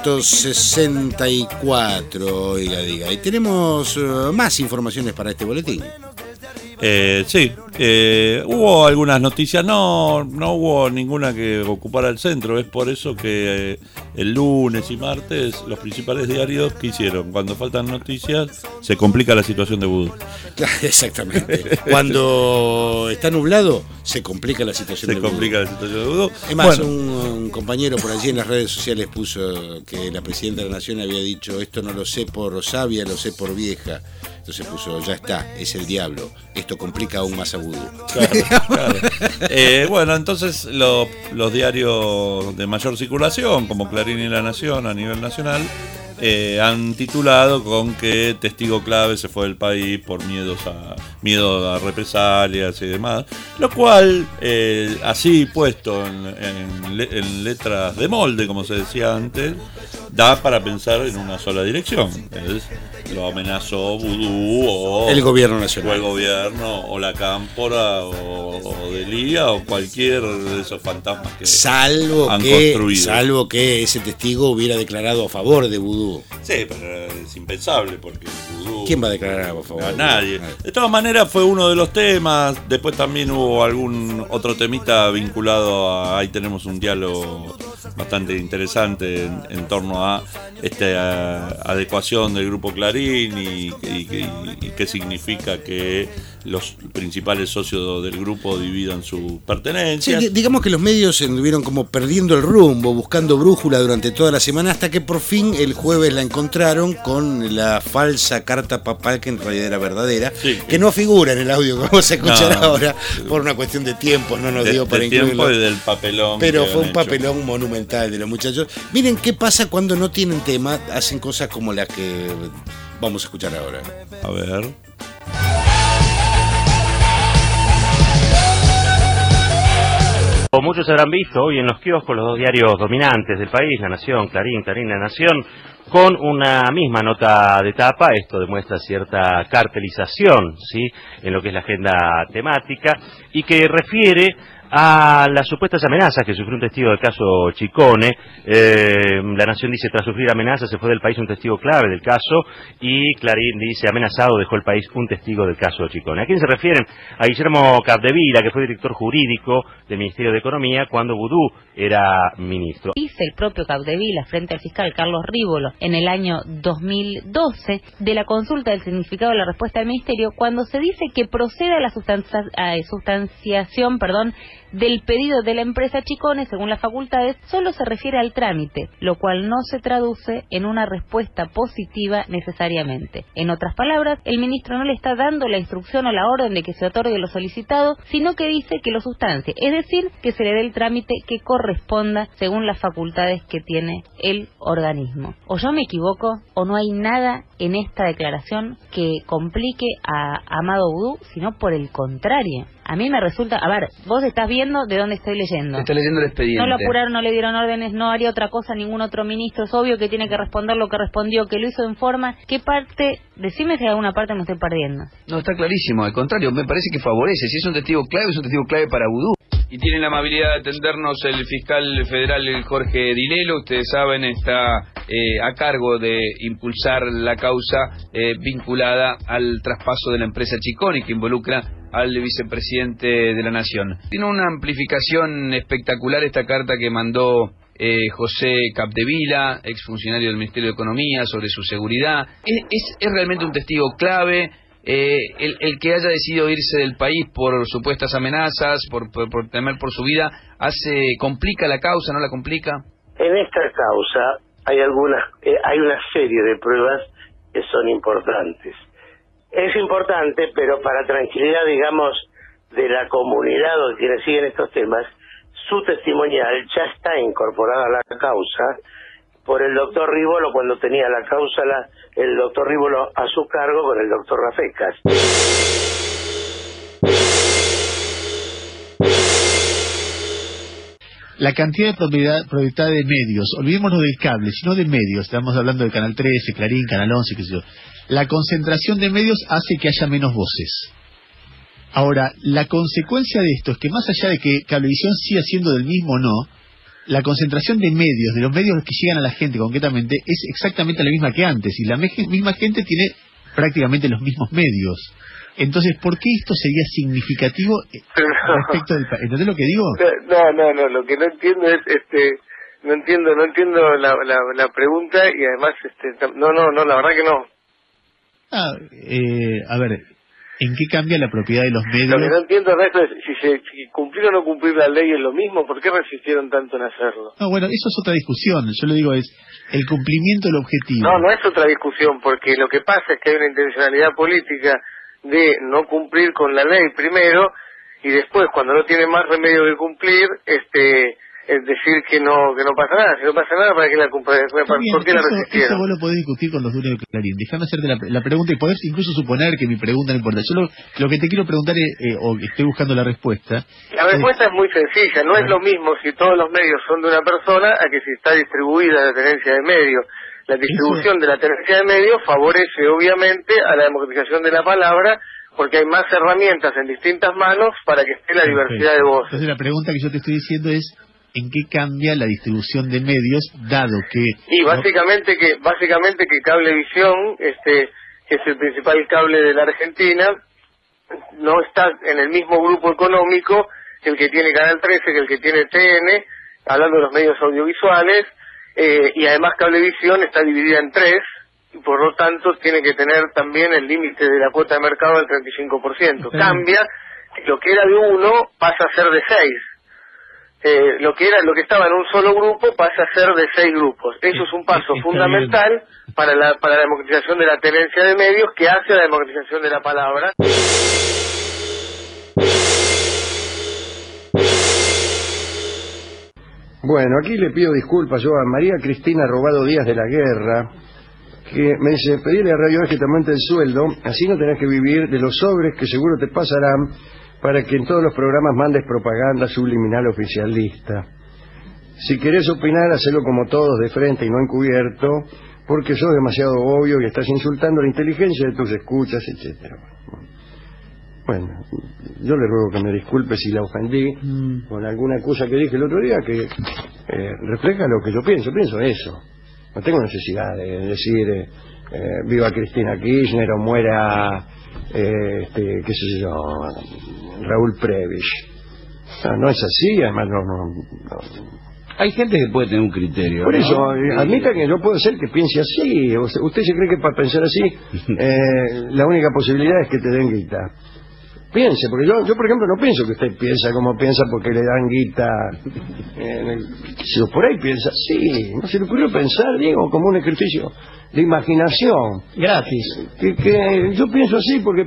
164, oiga, diga. Y tenemos más informaciones para este boletín. Sí, hubo algunas noticias, no hubo ninguna que ocupara el centro, es por eso que el lunes y martes los principales diarios, ¿qué hicieron? Cuando faltan noticias se complica la situación de Vudú. Exactamente, cuando está nublado se complica la situación de Vudú. Es más, un compañero por allí en las redes sociales puso que la presidenta de la Nación había dicho: esto no lo sé por sabia, lo sé por vieja. Entonces puso: ya está, es el diablo, esto complica aún más a Vudú. Claro. Bueno, entonces los diarios de mayor circulación, como Clarín y La Nación a nivel nacional, han titulado con que testigo clave se fue del país por miedo a represalias y demás, lo cual, así puesto en letras de molde, como se decía antes, da para pensar en una sola dirección. Lo amenazó Vudú o el gobierno nacional, o el gobierno, o la Cámpora, o Delía, o cualquier de esos fantasmas que han construido. Salvo que ese testigo hubiera declarado a favor de Vudú. Sí, pero es impensable porque Vudú... ¿Quién va a declarar a favor? A nadie. De todas maneras fue uno de los temas. Después también hubo algún otro temita vinculado a... Ahí tenemos un diálogo bastante interesante en torno a esta adecuación del Grupo Clarín y qué significa que los principales socios del grupo dividan su pertenencia. Sí, digamos que los medios anduvieron como perdiendo el rumbo, buscando brújula durante toda la semana, hasta que por fin el jueves la encontraron con la falsa carta papal, que en realidad era verdadera, que no figura en el audio que vamos a escuchar ahora, por una cuestión de tiempo, no nos dio para incluirlo. Tiempo y del papelón. Pero fue un papelón monumental de los muchachos. Miren qué pasa cuando no tienen tema, hacen cosas como las que vamos a escuchar ahora. A ver. Como muchos habrán visto hoy en los kioscos, los dos diarios dominantes del país, La Nación, Clarín, La Nación, con una misma nota de tapa. Esto demuestra cierta cartelización, ¿sí?, en lo que es la agenda temática, y que refiere a las supuestas amenazas que sufrió un testigo del caso Chicone. La Nación dice: tras sufrir amenazas se fue del país un testigo clave del caso, y Clarín dice: amenazado dejó el país un testigo del caso Chicone. ¿A quién se refieren? A Guillermo Capdevila, que fue director jurídico del Ministerio de Economía cuando Vudú era ministro. Dice el propio Capdevila frente al fiscal Carlos Rívolo en el año 2012 de la consulta del significado de la respuesta del Ministerio, cuando se dice que procede a la sustanciación del pedido de la empresa Chicone según las facultades, solo se refiere al trámite, lo cual no se traduce en una respuesta positiva necesariamente. En otras palabras, el ministro no le está dando la instrucción o la orden de que se otorgue lo solicitado, sino que dice que lo sustancie, es decir, que se le dé el trámite que corresponda según las facultades que tiene el organismo. O yo me equivoco, o no hay nada en esta declaración que complique a Amado Vudú, sino por el contrario. A mí me resulta... A ver, vos estás viendo de dónde estoy leyendo. Está leyendo el expediente. No lo apuraron, no le dieron órdenes, no haría otra cosa ningún otro ministro. Es obvio que tiene que responder lo que respondió, que lo hizo en forma. ¿Qué parte? Decime si alguna parte me estoy perdiendo. No, está clarísimo. Al contrario, me parece que favorece. Si es un testigo clave, es un testigo clave para Vudú. Y tiene la amabilidad de atendernos el fiscal federal Jorge Dilelo. Ustedes saben, está a cargo de impulsar la causa vinculada al traspaso de la empresa Chicone, que involucra al vicepresidente de la Nación. Tiene una amplificación espectacular esta carta que mandó José Capdevila, exfuncionario del Ministerio de Economía, sobre su seguridad. Es realmente un testigo clave. El que haya decidido irse del país por supuestas amenazas, por temer por su vida, complica la causa, ¿no la complica? En esta causa hay una serie de pruebas que son importantes. Es importante, pero para tranquilidad, digamos, de la comunidad o de quienes siguen estos temas, su testimonial ya está incorporada a la causa por el doctor Rívolo cuando tenía la causa el doctor Rívolo a su cargo con el doctor Rafecas. La cantidad de propiedad de medios, olvidémonos del cable, sino de medios, estamos hablando de Canal 13, Clarín, Canal 11, qué sé yo. La concentración de medios hace que haya menos voces. Ahora, la consecuencia de esto es que más allá de que Cablevisión siga siendo del mismo o no, la concentración de medios, de los medios que llegan a la gente concretamente, es exactamente la misma que antes, y la misma gente tiene prácticamente los mismos medios. Entonces, ¿por qué esto sería significativo respecto del país? ¿Entendés lo que digo? No, lo que no entiendo es, no entiendo la pregunta, y además, la verdad que no. A ver, ¿en qué cambia la propiedad de los medios? Lo que no entiendo, Ernesto, es si cumplir o no cumplir la ley es lo mismo. ¿Por qué resistieron tanto en hacerlo? No, bueno, eso es otra discusión. Yo lo digo, es el cumplimiento del objetivo. No es otra discusión, porque lo que pasa es que hay una intencionalidad política de no cumplir con la ley primero, y después, cuando no tiene más remedio que cumplir, es decir que no pasa nada. Si no pasa nada, ¿para qué la ¿por qué la resistieron? Eso vos lo podés discutir con los dueños de Clarín. Déjame hacerte la pregunta, y podés incluso suponer que mi pregunta no importa. Yo lo que te quiero preguntar o estoy buscando la respuesta. La respuesta es muy sencilla. No es lo mismo si todos los medios son de una persona a que si está distribuida la tenencia de medios. La distribución de la tenencia de medios favorece obviamente a la democratización de la palabra, porque hay más herramientas en distintas manos para que esté la diversidad de voces. Entonces la pregunta que yo te estoy diciendo es: ¿en qué cambia la distribución de medios, dado que... Y básicamente que Cablevisión, que es el principal cable de la Argentina, no está en el mismo grupo económico que el que tiene Canal 13, que el que tiene TN, hablando de los medios audiovisuales, y además Cablevisión está dividida en tres, y por lo tanto tiene que tener también el límite de la cuota de mercado del 35%. Cambia, lo que era de 1 pasa a ser de 6. Lo que estaba en un solo grupo pasa a ser de 6 grupos. Eso es un paso fundamental para la democratización de la tenencia de medios, que hace a la democratización de la palabra. Bueno, aquí le pido disculpas yo a María Cristina Robado Díaz de la Guerra, que me dice, pedirle a Radio Eje que te aumente el sueldo, así no tenés que vivir de los sobres que seguro te pasarán para que en todos los programas mandes propaganda subliminal oficialista. Si querés opinar, hacelo como todos, de frente y no encubierto, porque sos demasiado obvio y estás insultando la inteligencia de tus escuchas, etcétera. Bueno, yo le ruego que me disculpe si la ofendí con alguna cosa que dije el otro día que refleja lo que yo pienso eso. No tengo necesidad de decir viva Cristina Kirchner o muera qué sé yo, Raúl Prebisch. No es así, además no. Hay gente que puede tener un criterio. Por eso, ¿no? admita que yo puedo ser que piense así. ¿Usted se cree que para pensar así la única posibilidad es que te den guita? Piense, porque yo por ejemplo no pienso que usted piensa como piensa porque le dan guita. Si por ahí piensa, sí, no se le ocurrió pensar, digo, como un ejercicio de imaginación. Gratis. Que yo pienso así porque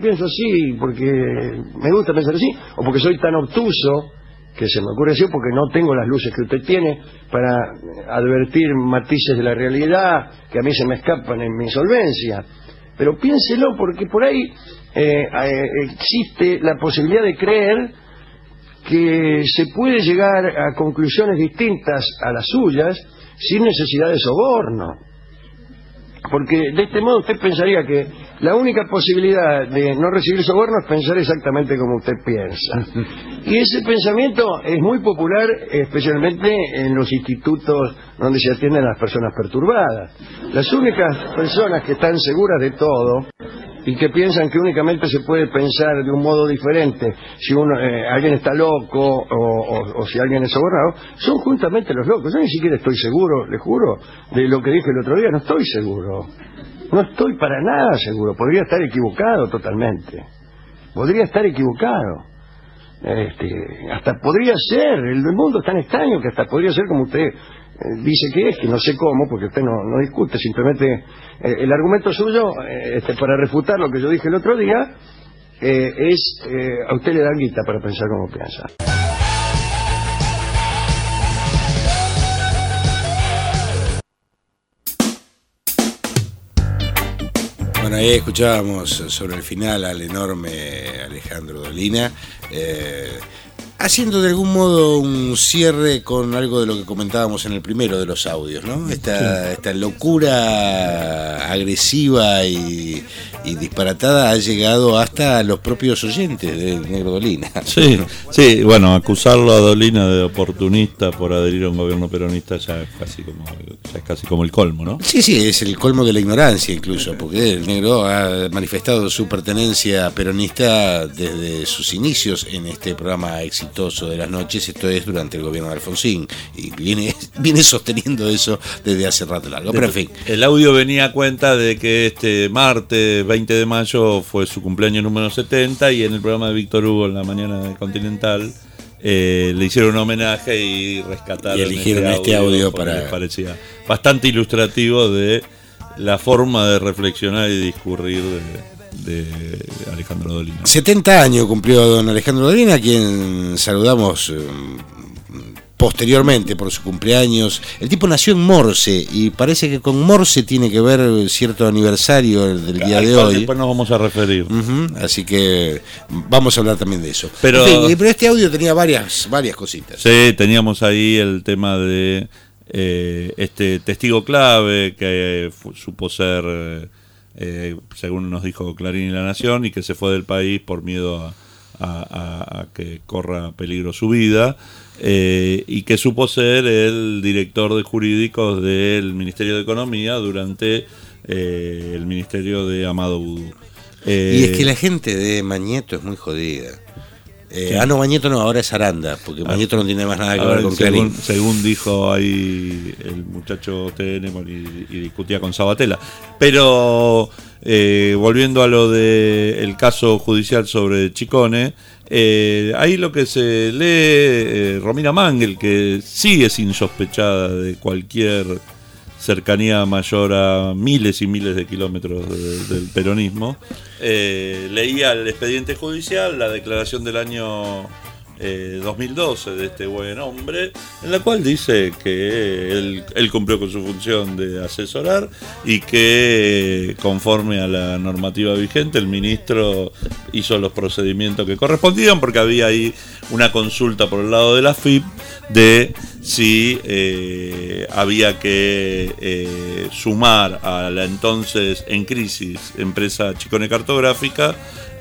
me gusta pensar así, o porque soy tan obtuso que se me ocurre así, porque no tengo las luces que usted tiene para advertir matices de la realidad que a mí se me escapan en mi insolvencia. Pero piénselo, porque por ahí existe la posibilidad de creer que se puede llegar a conclusiones distintas a las suyas sin necesidad de soborno. Porque de este modo usted pensaría que la única posibilidad de no recibir soborno es pensar exactamente como usted piensa. Y ese pensamiento es muy popular, especialmente en los institutos donde se atienden a las personas perturbadas. Las únicas personas que están seguras de todo y que piensan que únicamente se puede pensar de un modo diferente si alguien está loco o si alguien es sobornado, son justamente los locos. Yo ni siquiera estoy seguro, le juro, de lo que dije el otro día. No estoy seguro, no estoy para nada seguro. Podría estar equivocado totalmente, podría estar equivocado, hasta podría ser, el mundo es tan extraño que hasta podría ser como usted dice que es, que no sé cómo, porque usted no discute, simplemente el argumento suyo para refutar lo que yo dije el otro día es a usted le dan guita para pensar como piensa. Bueno, ahí escuchábamos sobre el final al enorme Alejandro Dolina, haciendo de algún modo un cierre con algo de lo que comentábamos en el primero de los audios, ¿no? Esta locura agresiva y disparatada ha llegado hasta los propios oyentes del Negro Dolina. Sí, bueno, acusarlo a Dolina de oportunista por adherir a un gobierno peronista ya es casi como el colmo, ¿no? Sí, es el colmo de la ignorancia incluso, porque el Negro ha manifestado su pertenencia peronista desde sus inicios en este programa exitoso de las noches, esto es durante el gobierno de Alfonsín, y viene sosteniendo eso desde hace rato largo, pero en fin. El audio venía a cuenta de que este martes 20 de mayo fue su cumpleaños número 70 y en el programa de Víctor Hugo en la mañana de Continental le hicieron un homenaje y rescataron y eligieron este audio para... Les parecía bastante ilustrativo de la forma de reflexionar y discurrir de Alejandro Dolina. 70 años cumplió don Alejandro Dolina, a quien saludamos posteriormente por su cumpleaños. El tipo nació en Morse y parece que con Morse tiene que ver cierto aniversario del día de hoy. Después nos vamos a referir. Así que vamos a hablar también de eso. Pero este audio tenía varias cositas. Sí, teníamos ahí el tema de este testigo clave que supo ser, según nos dijo Clarín y La Nación, y que se fue del país por miedo a que corra peligro su vida. Y que supo ser el director de jurídicos del Ministerio de Economía durante el ministerio de Amado Boudou. Y es que la gente de Mañeto es muy jodida. No, Mañeto no, ahora es Aranda, porque Mañeto no tiene más nada que ver con Clarín. Según dijo ahí el muchacho Tenemon y discutía con Sabatella. Pero volviendo a lo del caso judicial sobre Chicone, ahí lo que se lee, Romina Mangel, que sí es insospechada de cualquier cercanía mayor a miles y miles de kilómetros del peronismo, leía el expediente judicial, la declaración del año 2012 de este buen hombre, en la cual dice que él cumplió con su función de asesorar y que conforme a la normativa vigente el ministro hizo los procedimientos que correspondían, porque había ahí una consulta por el lado de la FIP de si había que sumar a la entonces en crisis empresa Chicone Cartográfica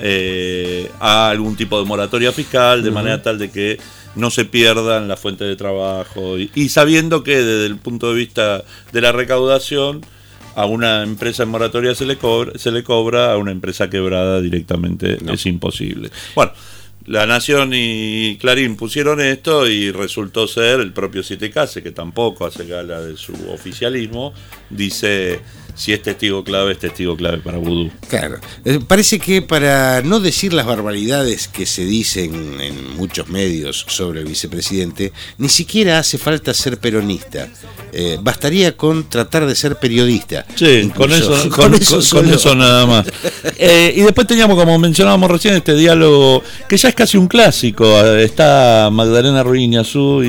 a algún tipo de moratoria fiscal, de manera tal de que no se pierdan las fuentes de trabajo y sabiendo que desde el punto de vista de la recaudación a una empresa en moratoria se le cobra, a una empresa quebrada directamente es imposible. Bueno, La Nación y Clarín pusieron esto y resultó ser el propio Siete Case, que tampoco hace gala de su oficialismo, dice: si es testigo clave para Vudú. Claro. Parece que para no decir las barbaridades que se dicen en muchos medios sobre el vicepresidente, ni siquiera hace falta ser peronista. Bastaría con tratar de ser periodista. Sí, con eso nada más. Y después teníamos, como mencionábamos recién, este diálogo que ya es casi un clásico. Está Magdalena Ruiz Iñazú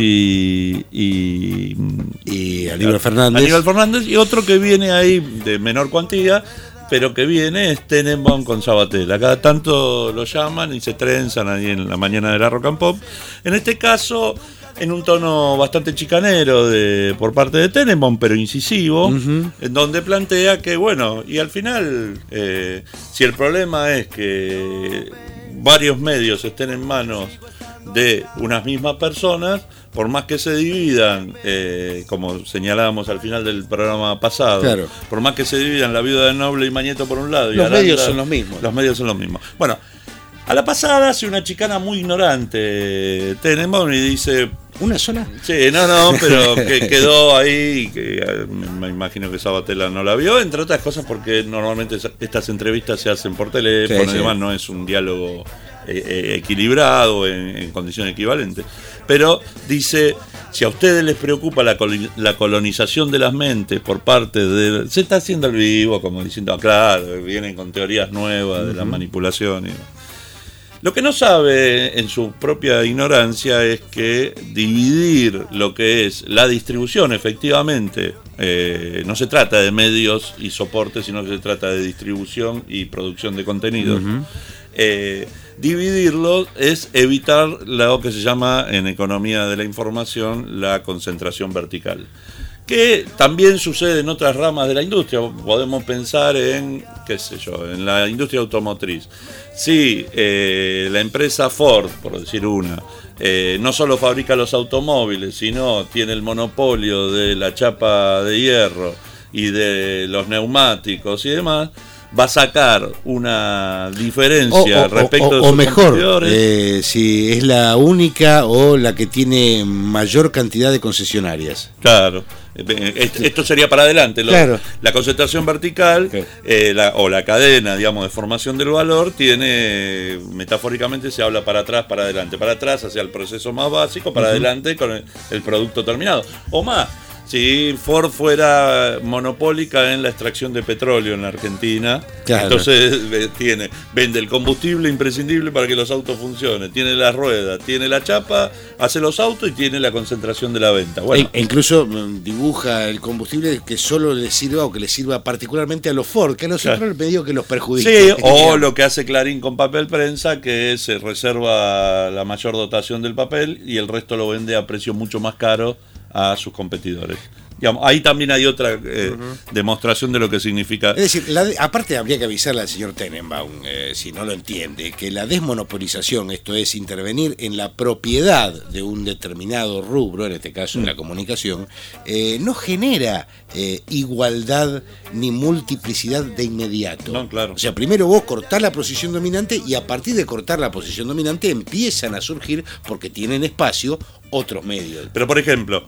y Aníbal Fernández. Y otro que viene ahí de menor cuantía, pero que viene es Tenenbaum con Sabatella. Cada tanto lo llaman y se trenzan ahí en la mañana de la Rock and Pop. En este caso, en un tono bastante chicanero por parte de Tenenbaum, pero incisivo, en donde plantea que, bueno, y al final, si el problema es que varios medios estén en manos de unas mismas personas, por más que se dividan, como señalábamos al final del programa pasado, claro, por más que se dividan la viuda de Noble y Mañeto por un lado, los medios son los mismos. Los medios son los mismos. Bueno, a la pasada hace una chicana muy ignorante Tenenbaum y dice: ¿una sola? Sí, no, pero que quedó ahí, que me imagino que Sabatella no la vio, entre otras cosas porque normalmente estas entrevistas se hacen por teléfono, sí, además no es un diálogo equilibrado en condiciones equivalentes. Pero dice: si a ustedes les preocupa la colonización de las mentes por parte de... Se está haciendo el vivo, como diciendo, claro, vienen con teorías nuevas de la manipulación. Lo que no sabe en su propia ignorancia es que dividir lo que es la distribución, efectivamente, no se trata de medios y soportes, sino que se trata de distribución y producción de contenidos. Dividirlo es evitar lo que se llama en economía de la información la concentración vertical, que también sucede en otras ramas de la industria. Podemos pensar en, qué sé yo, en la industria automotriz. Sí, la empresa Ford, por decir una, no solo fabrica los automóviles, sino tiene el monopolio de la chapa de hierro y de los neumáticos y demás. Va a sacar una diferencia respecto de sus o mejor, competidores. Si es la única o la que tiene mayor cantidad de concesionarias. Claro, esto sería para adelante. Claro. La concentración vertical, o la cadena, digamos, de formación del valor, tiene, metafóricamente se habla para atrás, para adelante. Para atrás hacia el proceso más básico, para adelante con el producto terminado. O más. Si Ford fuera monopólica en la extracción de petróleo en la Argentina, claro, entonces vende el combustible imprescindible para que los autos funcionen, tiene las ruedas, tiene la chapa, hace los autos y tiene la concentración de la venta. Bueno, incluso dibuja el combustible que solo le sirva o que le sirva particularmente a los Ford, que a los otros medio que los perjudica. Sí, o lo que hace Clarín con papel prensa, que se reserva la mayor dotación del papel y el resto lo vende a precio mucho más caro a sus competidores. Digamos, ahí también hay otra demostración de lo que significa. Es decir, aparte habría que avisarle al señor Tenenbaum, si no lo entiende, que la desmonopolización, esto es intervenir en la propiedad de un determinado rubro, en este caso en la comunicación, no genera igualdad ni multiplicidad de inmediato. No, claro. O sea, primero vos cortás la posición dominante y a partir de cortar la posición dominante empiezan a surgir, porque tienen espacio, otros medios. Pero por ejemplo,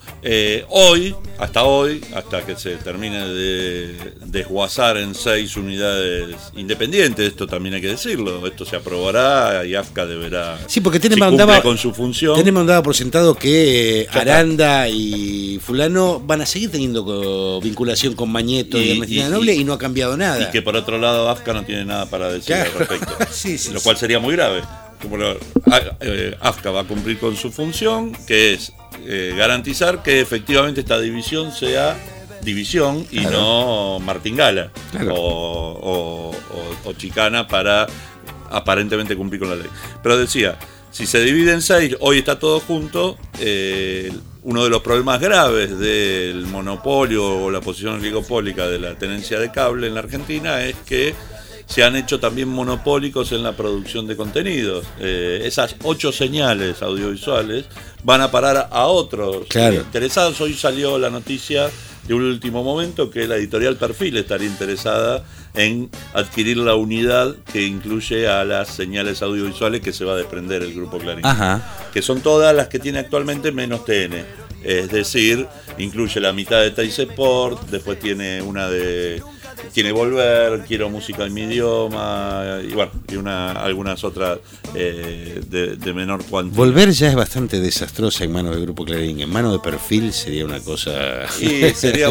hasta que se termine de desguazar en 6 unidades independientes, esto también hay que decirlo, esto se aprobará y AFCA deberá, sí, porque cumple con su función. Tenemos dado por sentado que Aranda y fulano van a seguir teniendo vinculación con Mañeto y Ernestina Noble y no ha cambiado nada. Y que por otro lado AFCA no tiene nada para decir al respecto. Sí, lo cual sería muy grave. Bueno, AFCA va a cumplir con su función, que es garantizar que efectivamente esta división sea división y no martingala o chicana para aparentemente cumplir con la ley. Pero decía, si se divide en 6, hoy está todo junto, uno de los problemas graves del monopolio o la posición oligopólica de la tenencia de cable en la Argentina es que se han hecho también monopólicos en la producción de contenidos. Esas 8 señales audiovisuales van a parar a otros interesados. Hoy salió la noticia de un último momento que la editorial Perfil estaría interesada en adquirir la unidad que incluye a las señales audiovisuales que se va a desprender el Grupo Clarín. Que son todas las que tiene actualmente menos TN. Es decir, incluye la mitad de Teis Sport, después tiene tiene Volver, Quiero Música en Mi Idioma, y bueno, y algunas otras de menor cuantía. Volver ya es bastante desastrosa en manos del Grupo Clarín, en manos de Perfil sería una cosa... Y sería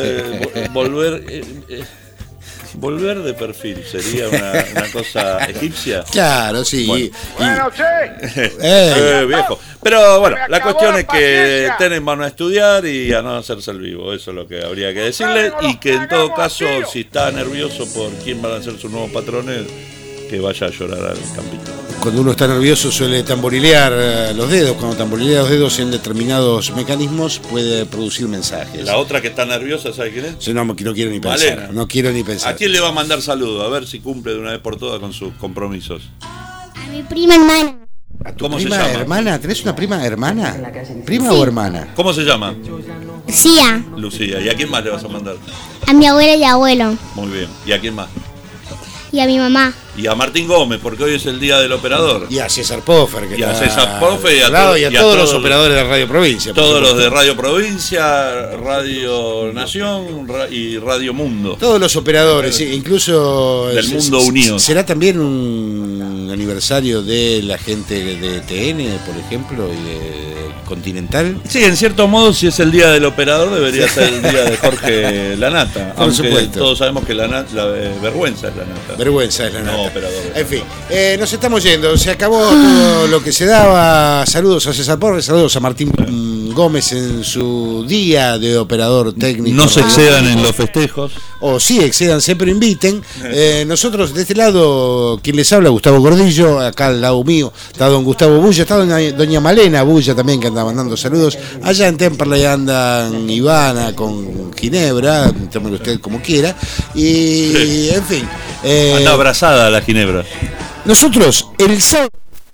Volver de Perfil, sería una cosa egipcia. Claro, sí. Bueno, viejo. Pero bueno, la cuestión es que Tenenbaum a estudiar y a no hacerse el vivo. Eso es lo que habría que decirle. Y que en todo caso, si está nervioso por quién van a ser sus nuevos patrones, que vaya a llorar al campito. Cuando uno está nervioso suele tamborilear los dedos. Cuando tamborilea los dedos en determinados mecanismos puede producir mensajes. La otra que está nerviosa, ¿sabe quién es? No quiero ni pensar. Malena. No quiero ni pensar. ¿A quién le va a mandar saludos? A ver si cumple de una vez por todas con sus compromisos. A mi prima hermana. ¿A tu ¿Cómo prima se llama? hermana? ¿Tenés una prima hermana? ¿Prima o hermana? ¿Cómo se llama? Lucía. Lucía. ¿Y a quién más le vas a mandar? A mi abuela y abuelo. Muy bien. ¿Y a quién más? Y a mi mamá. Y a Martín Gómez, porque hoy es el día del operador. Y a César Poffer. Y a César Poffer y a todos los operadores de Radio Provincia. Todos los de Radio Provincia, Radio Nación y Radio Mundo. Todos los operadores, sí, incluso... Del mundo unido. ¿Será también un aniversario de la gente de TN, por ejemplo, y de Continental? Sí, en cierto modo, si es el día del operador, debería ser el día de Jorge Lanata. Por supuesto. Todos sabemos que la vergüenza es Lanata. Vergüenza es Lanata. No, operador. En fin, nos estamos yendo. Se acabó todo lo que se daba. Saludos a César Porres, saludos a Martín Gómez en su día de operador técnico. No se excedan en los festejos. O sí, excédanse, pero inviten. Nosotros, de este lado, quien les habla, Gustavo Gordillo. Acá al lado mío está don Gustavo Bulla, está doña Malena Bulla también, que anda mandando saludos. Allá en Temperley andan Ivana con Ginebra, tómelo usted como quiera. Y, en fin. Anda abrazada la Ginebra. Nosotros, el sábado.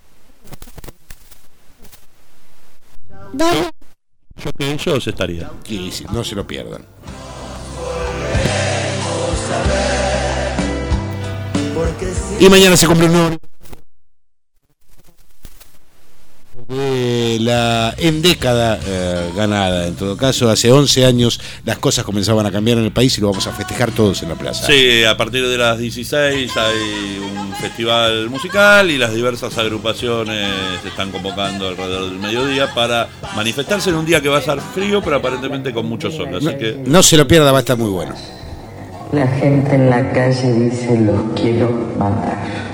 Yo estaría. Y no se lo pierdan. Y mañana se cumple un nuevo de la década ganada. En todo caso, hace 11 años las cosas comenzaban a cambiar en el país y lo vamos a festejar todos en la plaza. Sí, a partir de las 16 hay un festival musical y las diversas agrupaciones se están convocando alrededor del mediodía para manifestarse en un día que va a ser frío, pero aparentemente con mucho sol. Así que no se lo pierda, va a estar muy bueno. La gente en la calle dice: los quiero matar.